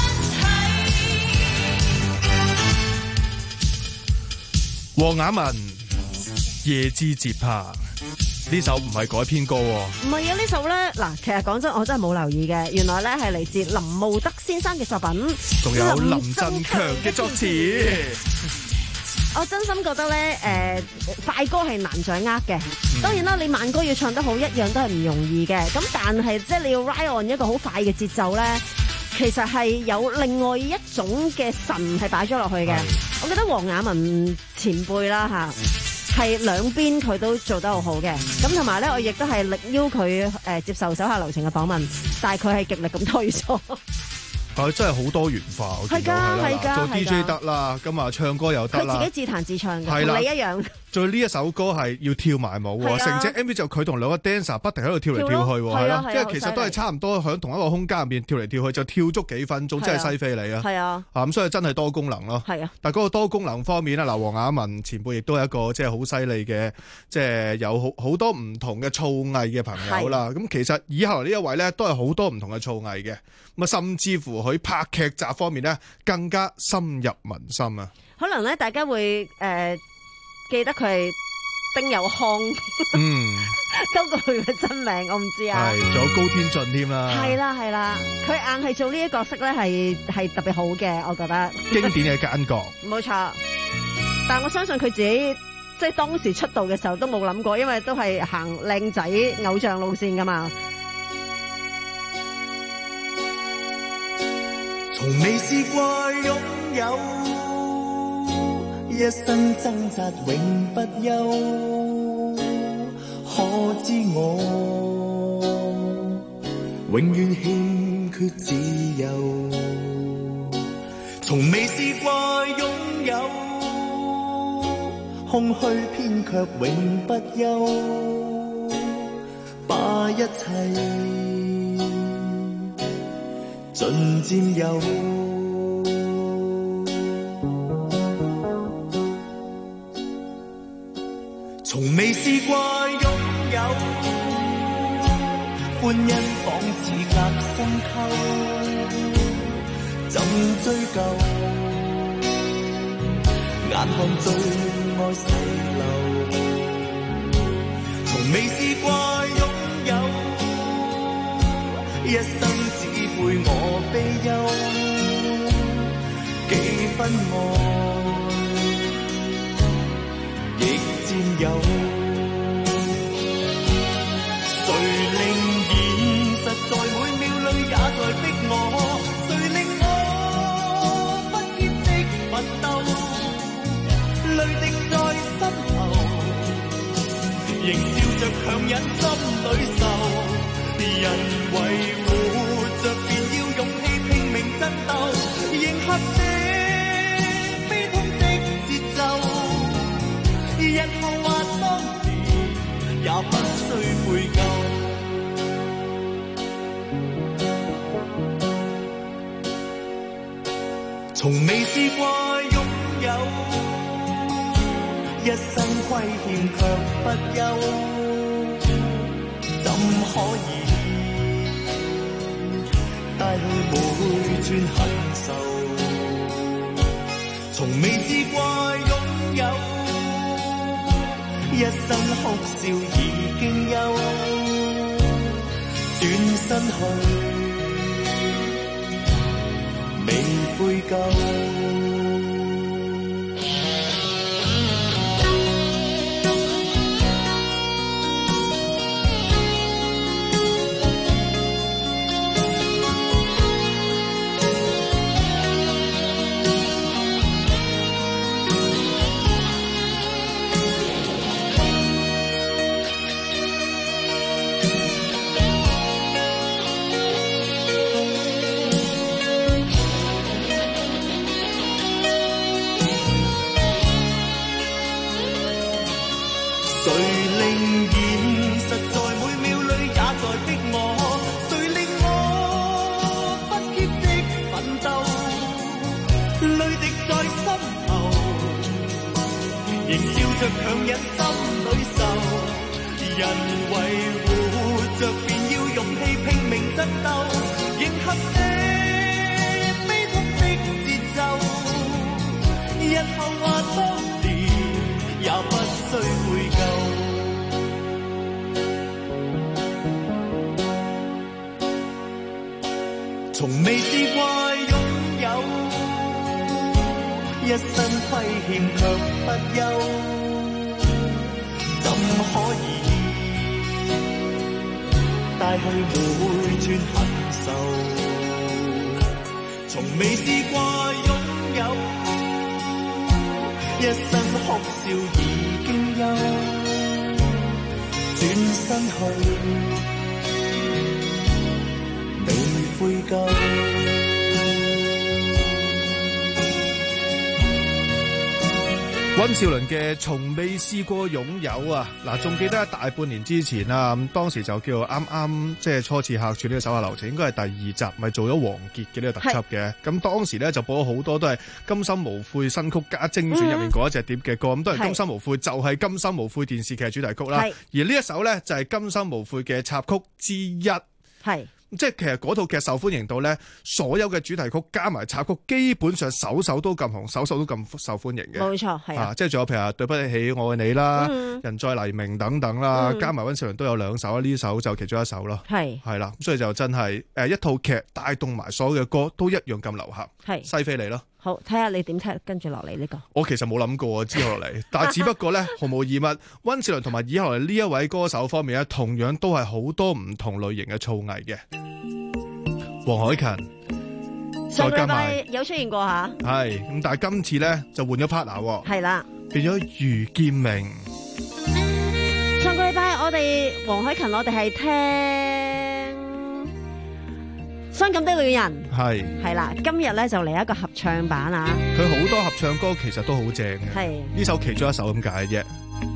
[SPEAKER 19] 身體
[SPEAKER 11] 黃雅文夜之節拍呢首唔係改編歌，
[SPEAKER 10] 唔係啊！呢首咧嗱，其實講真，我真係冇留意嘅，原來咧係嚟自林慕德先生嘅作品，
[SPEAKER 11] 仲有林振強嘅作詞。
[SPEAKER 10] 我真心覺得咧，誒、呃，快歌係難掌握嘅。嗯、當然啦，你慢歌要唱得好，一樣都係唔容易嘅。咁但係即係你要 ride on 一個好快嘅節奏咧，其實係有另外一種嘅神係擺咗落去嘅。是我覺得黃雅文前輩啦吓，係兩邊佢都做得好好嘅。咁同埋咧，我亦都係力邀佢誒、呃、接受手下留情嘅訪問，但係佢係極力咁推咗。
[SPEAKER 11] 佢真係好多元化，
[SPEAKER 10] 係㗎係㗎，
[SPEAKER 11] 做 D J 得啦，咁啊唱歌又得啦，
[SPEAKER 10] 佢自己自彈自唱嘅，同
[SPEAKER 11] 你
[SPEAKER 10] 一樣。
[SPEAKER 11] 最呢一首歌係要跳埋舞喎，成隻 M V 就佢同兩個 dancer 不停喺度跳嚟跳去喎，係咯，因為其實都係差唔多喺同一個空間入面跳嚟跳去，就跳足幾分鐘，真係西非嚟啊！
[SPEAKER 10] 係啊，
[SPEAKER 11] 咁所以真係多功能咯。
[SPEAKER 10] 係啊，
[SPEAKER 11] 但係嗰個多功能方面咧，嗱，黃雅文前輩亦都係一個即係好犀利嘅，即係有好好多唔同嘅造詣嘅朋友啦。咁其實以後嚟呢一位咧，都係好多唔同嘅造詣嘅。咁啊，甚至乎佢拍劇集方面咧，更加深入民心啊！
[SPEAKER 10] 可能咧，大家會誒、呃、記得佢係丁有康，
[SPEAKER 11] 嗯，
[SPEAKER 10] 多過佢嘅真名，我唔知啊。
[SPEAKER 11] 係，仲有高天晉添啦。
[SPEAKER 10] 係啦係啦，佢硬係做呢啲角色咧，係係特別好嘅，我覺得。
[SPEAKER 11] 經典嘅奸角。
[SPEAKER 10] 冇錯，但我相信佢自己即係當時出道嘅時候都冇諗過，因為都係行靚仔偶像路線噶嘛。
[SPEAKER 5] 從未試過擁有，一生掙扎永不休，可知我永遠欠缺自由。從未試過擁有，空虛偏卻永不休，把一切盡佔有。從未試過擁有，歡欣仿似隔心溝，怎追究？眼看最愛逝流。從未試過擁有，一生只配我悲憂，幾分愛亦佔有。誰令現實在每秒裏也在逼我？誰令我不歇的奮鬥，淚滴在心頭，仍笑着強忍心裏愁。人為活着便要勇氣拼命爭鬥，迎合這悲痛的節奏。日後或當年也不需悔疚。從未試過擁有，一生虧欠卻不憂，怎可以帶去每寸恨愁？從未試過擁有，一生哭笑已經休，轉身去未悔疚。強忍心裏愁，人為活着便要勇氣拼命爭鬥，迎合這悲痛的節奏。日後或當年也不需悔疚。從未試過擁有，一生虧欠卻不憂。怎可以帶去每寸恨愁？從未試過擁有，一生哭笑已經休，轉身去未悔疚。
[SPEAKER 11] 溫兆倫嘅從未試過擁有啊！嗱，仲記得大半年之前啊，咁當時就叫做啱啱即係初次客串呢個手下留情，應該係第二集，咪做咗王傑嘅呢個特輯嘅。咁當時咧就播咗好多都係《今生無悔》新曲加精選入面嗰一隻碟嘅歌，咁當然《今生無悔》就係《今生無悔》電視劇主題曲啦。而呢一首咧就係《今生無悔》嘅插曲之一。係。即係其實嗰套劇受歡迎到咧，所有嘅主題曲加埋插曲，基本上首首都咁紅，首首都咁受歡迎嘅。冇錯，係啊，即係仲有譬如話對不起我愛你啦、嗯，人在黎明等等啦，嗯、加埋溫兆倫都有兩首，呢首就其中一首咯。係係啦，所以就真係誒一套劇帶動埋所有嘅歌都一樣咁流行。係西非你咯。
[SPEAKER 10] 好，睇下你點聽跟住落嚟呢個。
[SPEAKER 11] 我其實冇諗過啊，之後落嚟，但係只不過咧，毫無疑問，溫兆倫同埋以後嚟呢一位歌手方面咧，同樣都係好多唔同類型嘅造詣嘅。黃凱芹，再加埋
[SPEAKER 10] 有出現過吓，
[SPEAKER 11] 係咁，但係今次咧就換咗 partner，
[SPEAKER 10] 係啦，
[SPEAKER 11] 變咗余劍明。
[SPEAKER 10] 上個禮拜我哋黃凱芹，我哋係聽《傷感的女人》，係係啦，今日咧就嚟一個合唱版啊！
[SPEAKER 11] 佢好多合唱歌其實都好正嘅，係呢首其中一首咁解啫。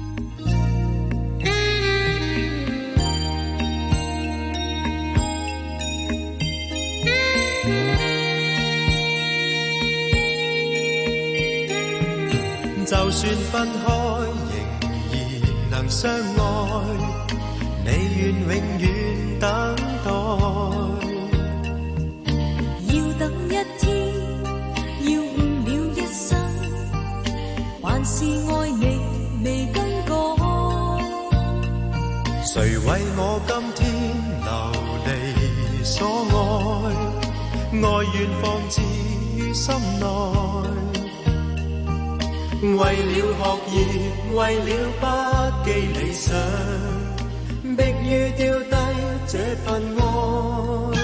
[SPEAKER 5] 就算分開，仍然能相愛。你願永遠等待，
[SPEAKER 19] 要等一天，要誤了一生，還是愛你未更改。
[SPEAKER 5] 誰為我今天流離所愛，愛願放置於心內。為了學業，為了不記理想，迫於丟低這份愛。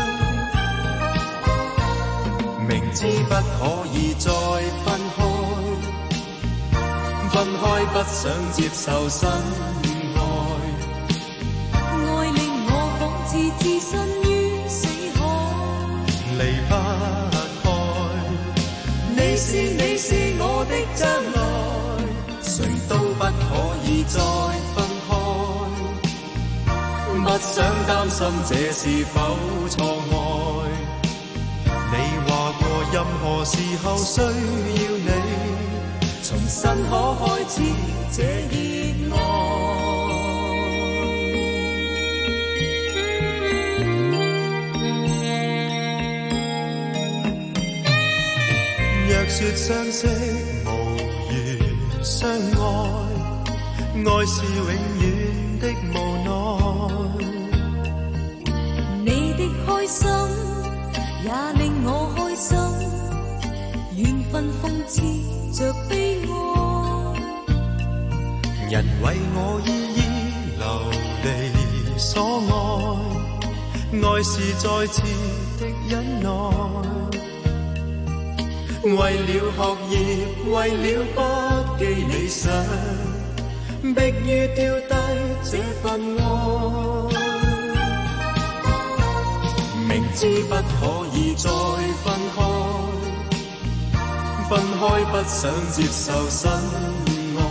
[SPEAKER 5] 明知不可以再分開，分開不想接受新愛。
[SPEAKER 19] 愛令我仿似置身於死海，
[SPEAKER 5] 離不開。你是你是我的將來，誰都不可以再分開。不想擔心這是否錯愛。你話過任何時候需要你，重新可開始這熱愛。若說相識無緣相愛，愛是永遠的無奈。
[SPEAKER 19] 你的開心也令我開心，緣分諷刺着悲哀。
[SPEAKER 5] 人為我依依流離所愛，愛是再次的忍耐。為了學業，為了不記理想，迫於丟低這份愛。明知不可以再分開，分開不想接受新愛。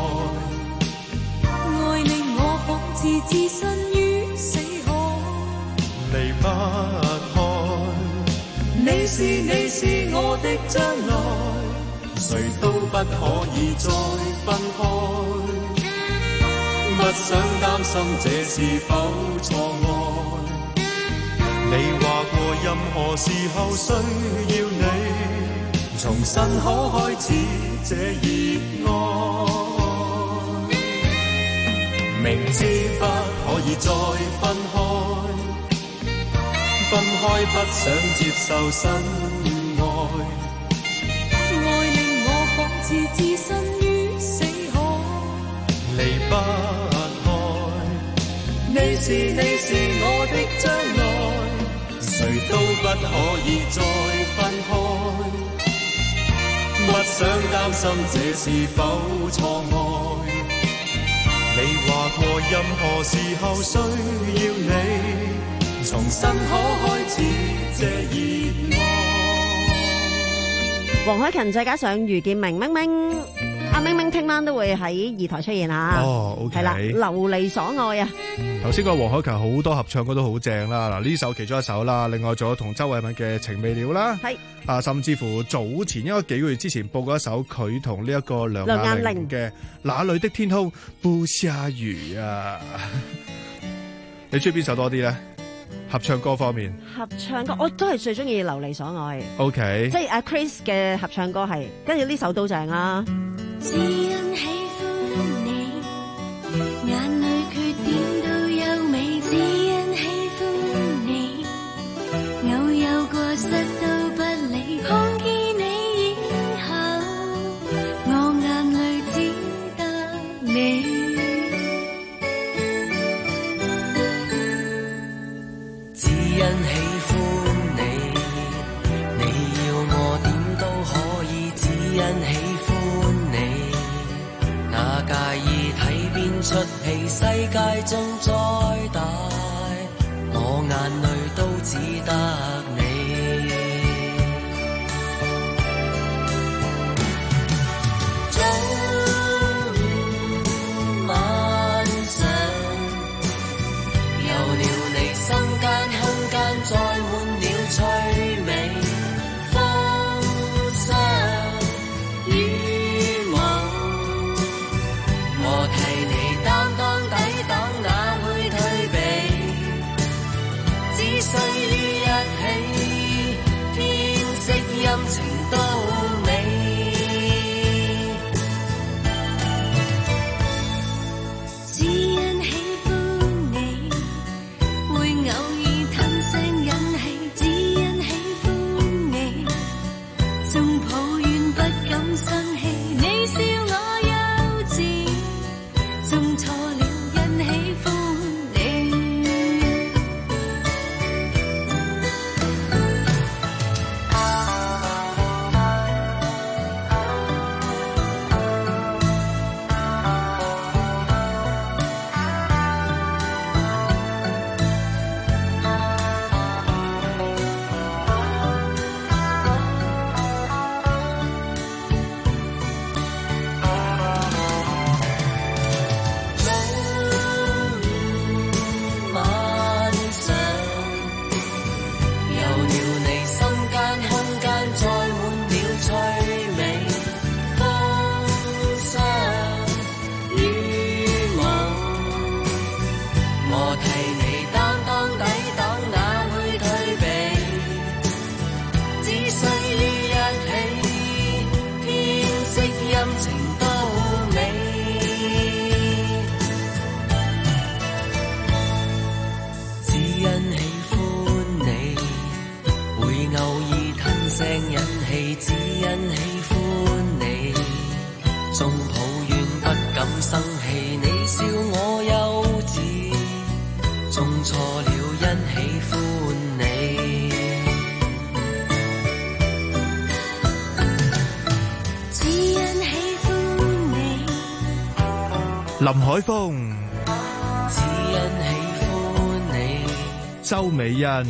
[SPEAKER 19] 愛令我仿似置身於死海，
[SPEAKER 5] 離不開。你是你是我的將來，誰都不可以再分開。不想擔心這是否錯愛。你話過任何時候需要你，重新可開始這熱愛。明知不可以再分開，分開不想接受新愛。
[SPEAKER 19] 愛令我仿似置身於死海，
[SPEAKER 5] 離不開。你是你是我的將來，誰都不可以再分開。不想擔心這是否錯愛。你話過任何時候需要你，重新可開始這熱愛。
[SPEAKER 10] 黃凱芹再加上余劍明，明明阿明明聽晚都會喺二台出現啊。
[SPEAKER 11] 哦 OK
[SPEAKER 10] 係啦，流離所愛啊。
[SPEAKER 11] 頭先個黃凱芹好多合唱歌都好正啦，嗱呢首其中一首啦，另外仲有同周慧敏嘅情未了啦，
[SPEAKER 10] 係
[SPEAKER 11] 啊，甚至乎早前應該幾個月之前播過一首佢同呢一個梁雅玲嘅哪裏的天空不下雨啊。你中意邊首多啲咧？合唱歌方面，
[SPEAKER 10] 合唱歌我都係最中意流離所愛。
[SPEAKER 11] OK，
[SPEAKER 10] 即係阿 Chris 嘅合唱歌係，跟住呢首都正啦。
[SPEAKER 19] 只因喜歡你，眼淚缺點都優美。只因喜歡你，偶有過失都不理。看見你以後，我眼淚只得你。
[SPEAKER 13] 只因喜歡你，你要我點都可以。只因喜歡你，哪介意睇邊出戲？世界中再大，我眼淚都只得你。早午晚上，有了你，心間空間載滿了趣味，風霜雨霧，我替你擔當抵擋，哪會退避？只需於一起，天色陰晴都美。
[SPEAKER 19] 只因喜歡你，會偶爾吞聲忍氣。只因喜歡你，縱抱怨不敢生氣。你笑我幼稚，縱錯了因喜歡你。晚上，有了你，心間空間載滿了趣味，風霜雨霧，我替你擔當抵擋，哪會退避？只需於一起，天色陰晴都美。只因喜歡你，會偶爾吞聲忍氣。只因喜歡你，縱抱怨不敢生氣。你笑我幼稚，縱錯了因喜歡你。只因喜歡你，
[SPEAKER 11] 林海峰、
[SPEAKER 13] 只因喜歡你，
[SPEAKER 11] 周美欣，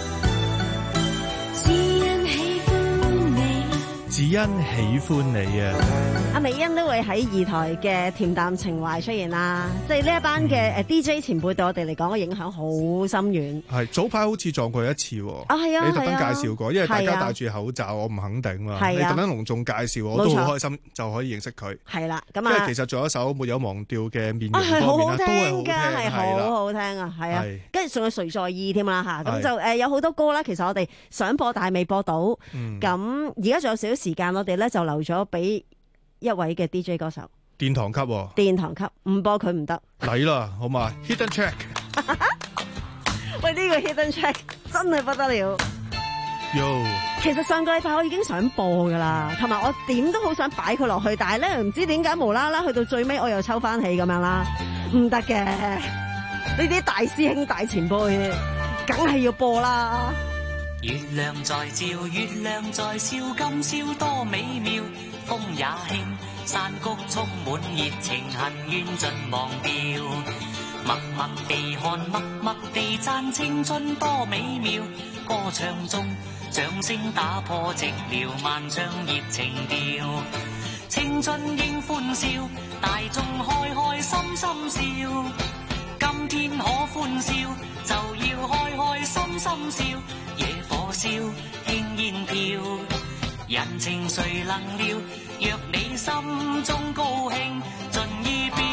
[SPEAKER 19] 只因喜歡你。
[SPEAKER 11] 只因喜歡你啊！
[SPEAKER 10] 阿美欣都會喺二台嘅恬淡情懷出現啦，即係呢一班嘅誒 D J 前輩對我哋嚟講嘅影響好深遠。
[SPEAKER 11] 係早排好似撞過一次喎。
[SPEAKER 10] 啊係啊，
[SPEAKER 11] 你特登介紹過，因為大家
[SPEAKER 10] 係啊
[SPEAKER 11] 戴住口罩，我唔肯定嘛。
[SPEAKER 10] 係啊
[SPEAKER 11] 你特登隆重介紹，我都好開心，就可以認識佢。
[SPEAKER 10] 係啦，咁
[SPEAKER 11] 因為
[SPEAKER 10] 啊，
[SPEAKER 11] 其實仲有一首沒有忘掉嘅面
[SPEAKER 10] 啊
[SPEAKER 11] 容方面啦，
[SPEAKER 10] 係好好
[SPEAKER 11] 都係
[SPEAKER 10] 聽㗎，係
[SPEAKER 11] 好聽，係啦
[SPEAKER 10] 好好聽啊，係啊
[SPEAKER 11] 係，
[SPEAKER 10] 跟住仲有誰在意添啦嚇，咁
[SPEAKER 11] 係
[SPEAKER 10] 就誒有好多歌啦，其實我哋想播但係未播到，
[SPEAKER 11] 嗯
[SPEAKER 10] 咁而家仲有少少時間，我哋咧就留咗俾一位嘅 D J 歌手，
[SPEAKER 11] 殿堂級喎。
[SPEAKER 10] 殿堂級，唔播佢唔得。
[SPEAKER 11] 嚟啦，好嘛 ？Hidden Track，
[SPEAKER 10] 喂，呢個 Hidden Track 真係不得了。
[SPEAKER 11] Yo，
[SPEAKER 10] 其實上個禮拜我已經想播噶啦，同埋我點都好想擺佢落去，但係咧唔知點解無啦啦去到最尾我又抽翻起咁樣啦，唔得嘅。呢啲大師兄大前輩，梗係要播啦。
[SPEAKER 15] 月亮在照，月亮在笑，今宵多美妙。風也輕，山谷充滿熱情，恨怨盡忘掉。默默地看，默默地讚，青春多美妙。歌唱中，掌聲打破寂寥，萬丈熱情調。 青春應歡笑，大眾開開心心笑。今天可歡笑，就要開開心心笑。野火燒，輕煙飄，人情誰能料？若你心中高興，盡意表。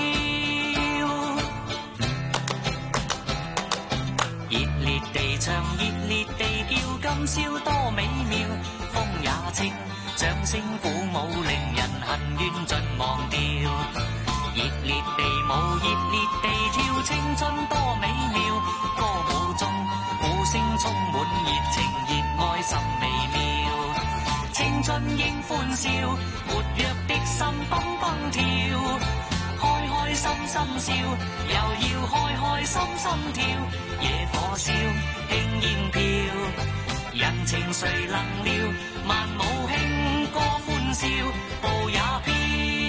[SPEAKER 15] 熱烈地唱，熱烈地叫，今宵多美妙。風也清，掌聲鼓舞，令人恨怨盡忘掉。熱烈地舞，熱烈地跳，青春多美妙。歌舞中，鼓聲充滿熱情，熱愛甚微妙。青春應歡笑，活躍的心蹦蹦跳。開開心心笑，又要開開心心跳。野火燒，輕煙飄，人情誰能料？萬舞輕歌歡笑，步也飄。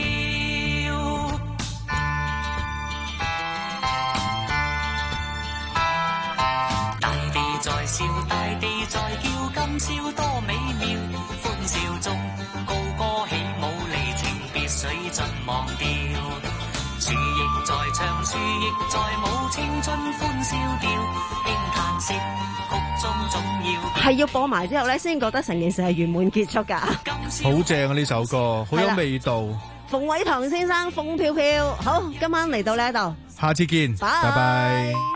[SPEAKER 15] 大地在笑，大地在叫，今宵多美妙。歡笑中，高歌起舞，離情別緒盡忘掉。樹亦在唱，樹亦在舞，青春歡笑調，輕嘆息，曲中總要
[SPEAKER 10] 係要播埋之後咧，先覺得成件事係圓滿結束㗎。
[SPEAKER 11] 好正啊！呢首歌好有味道。
[SPEAKER 10] 馮偉棠先生，風飄飄。好，今晚嚟到呢度，
[SPEAKER 11] 下次見，拜拜。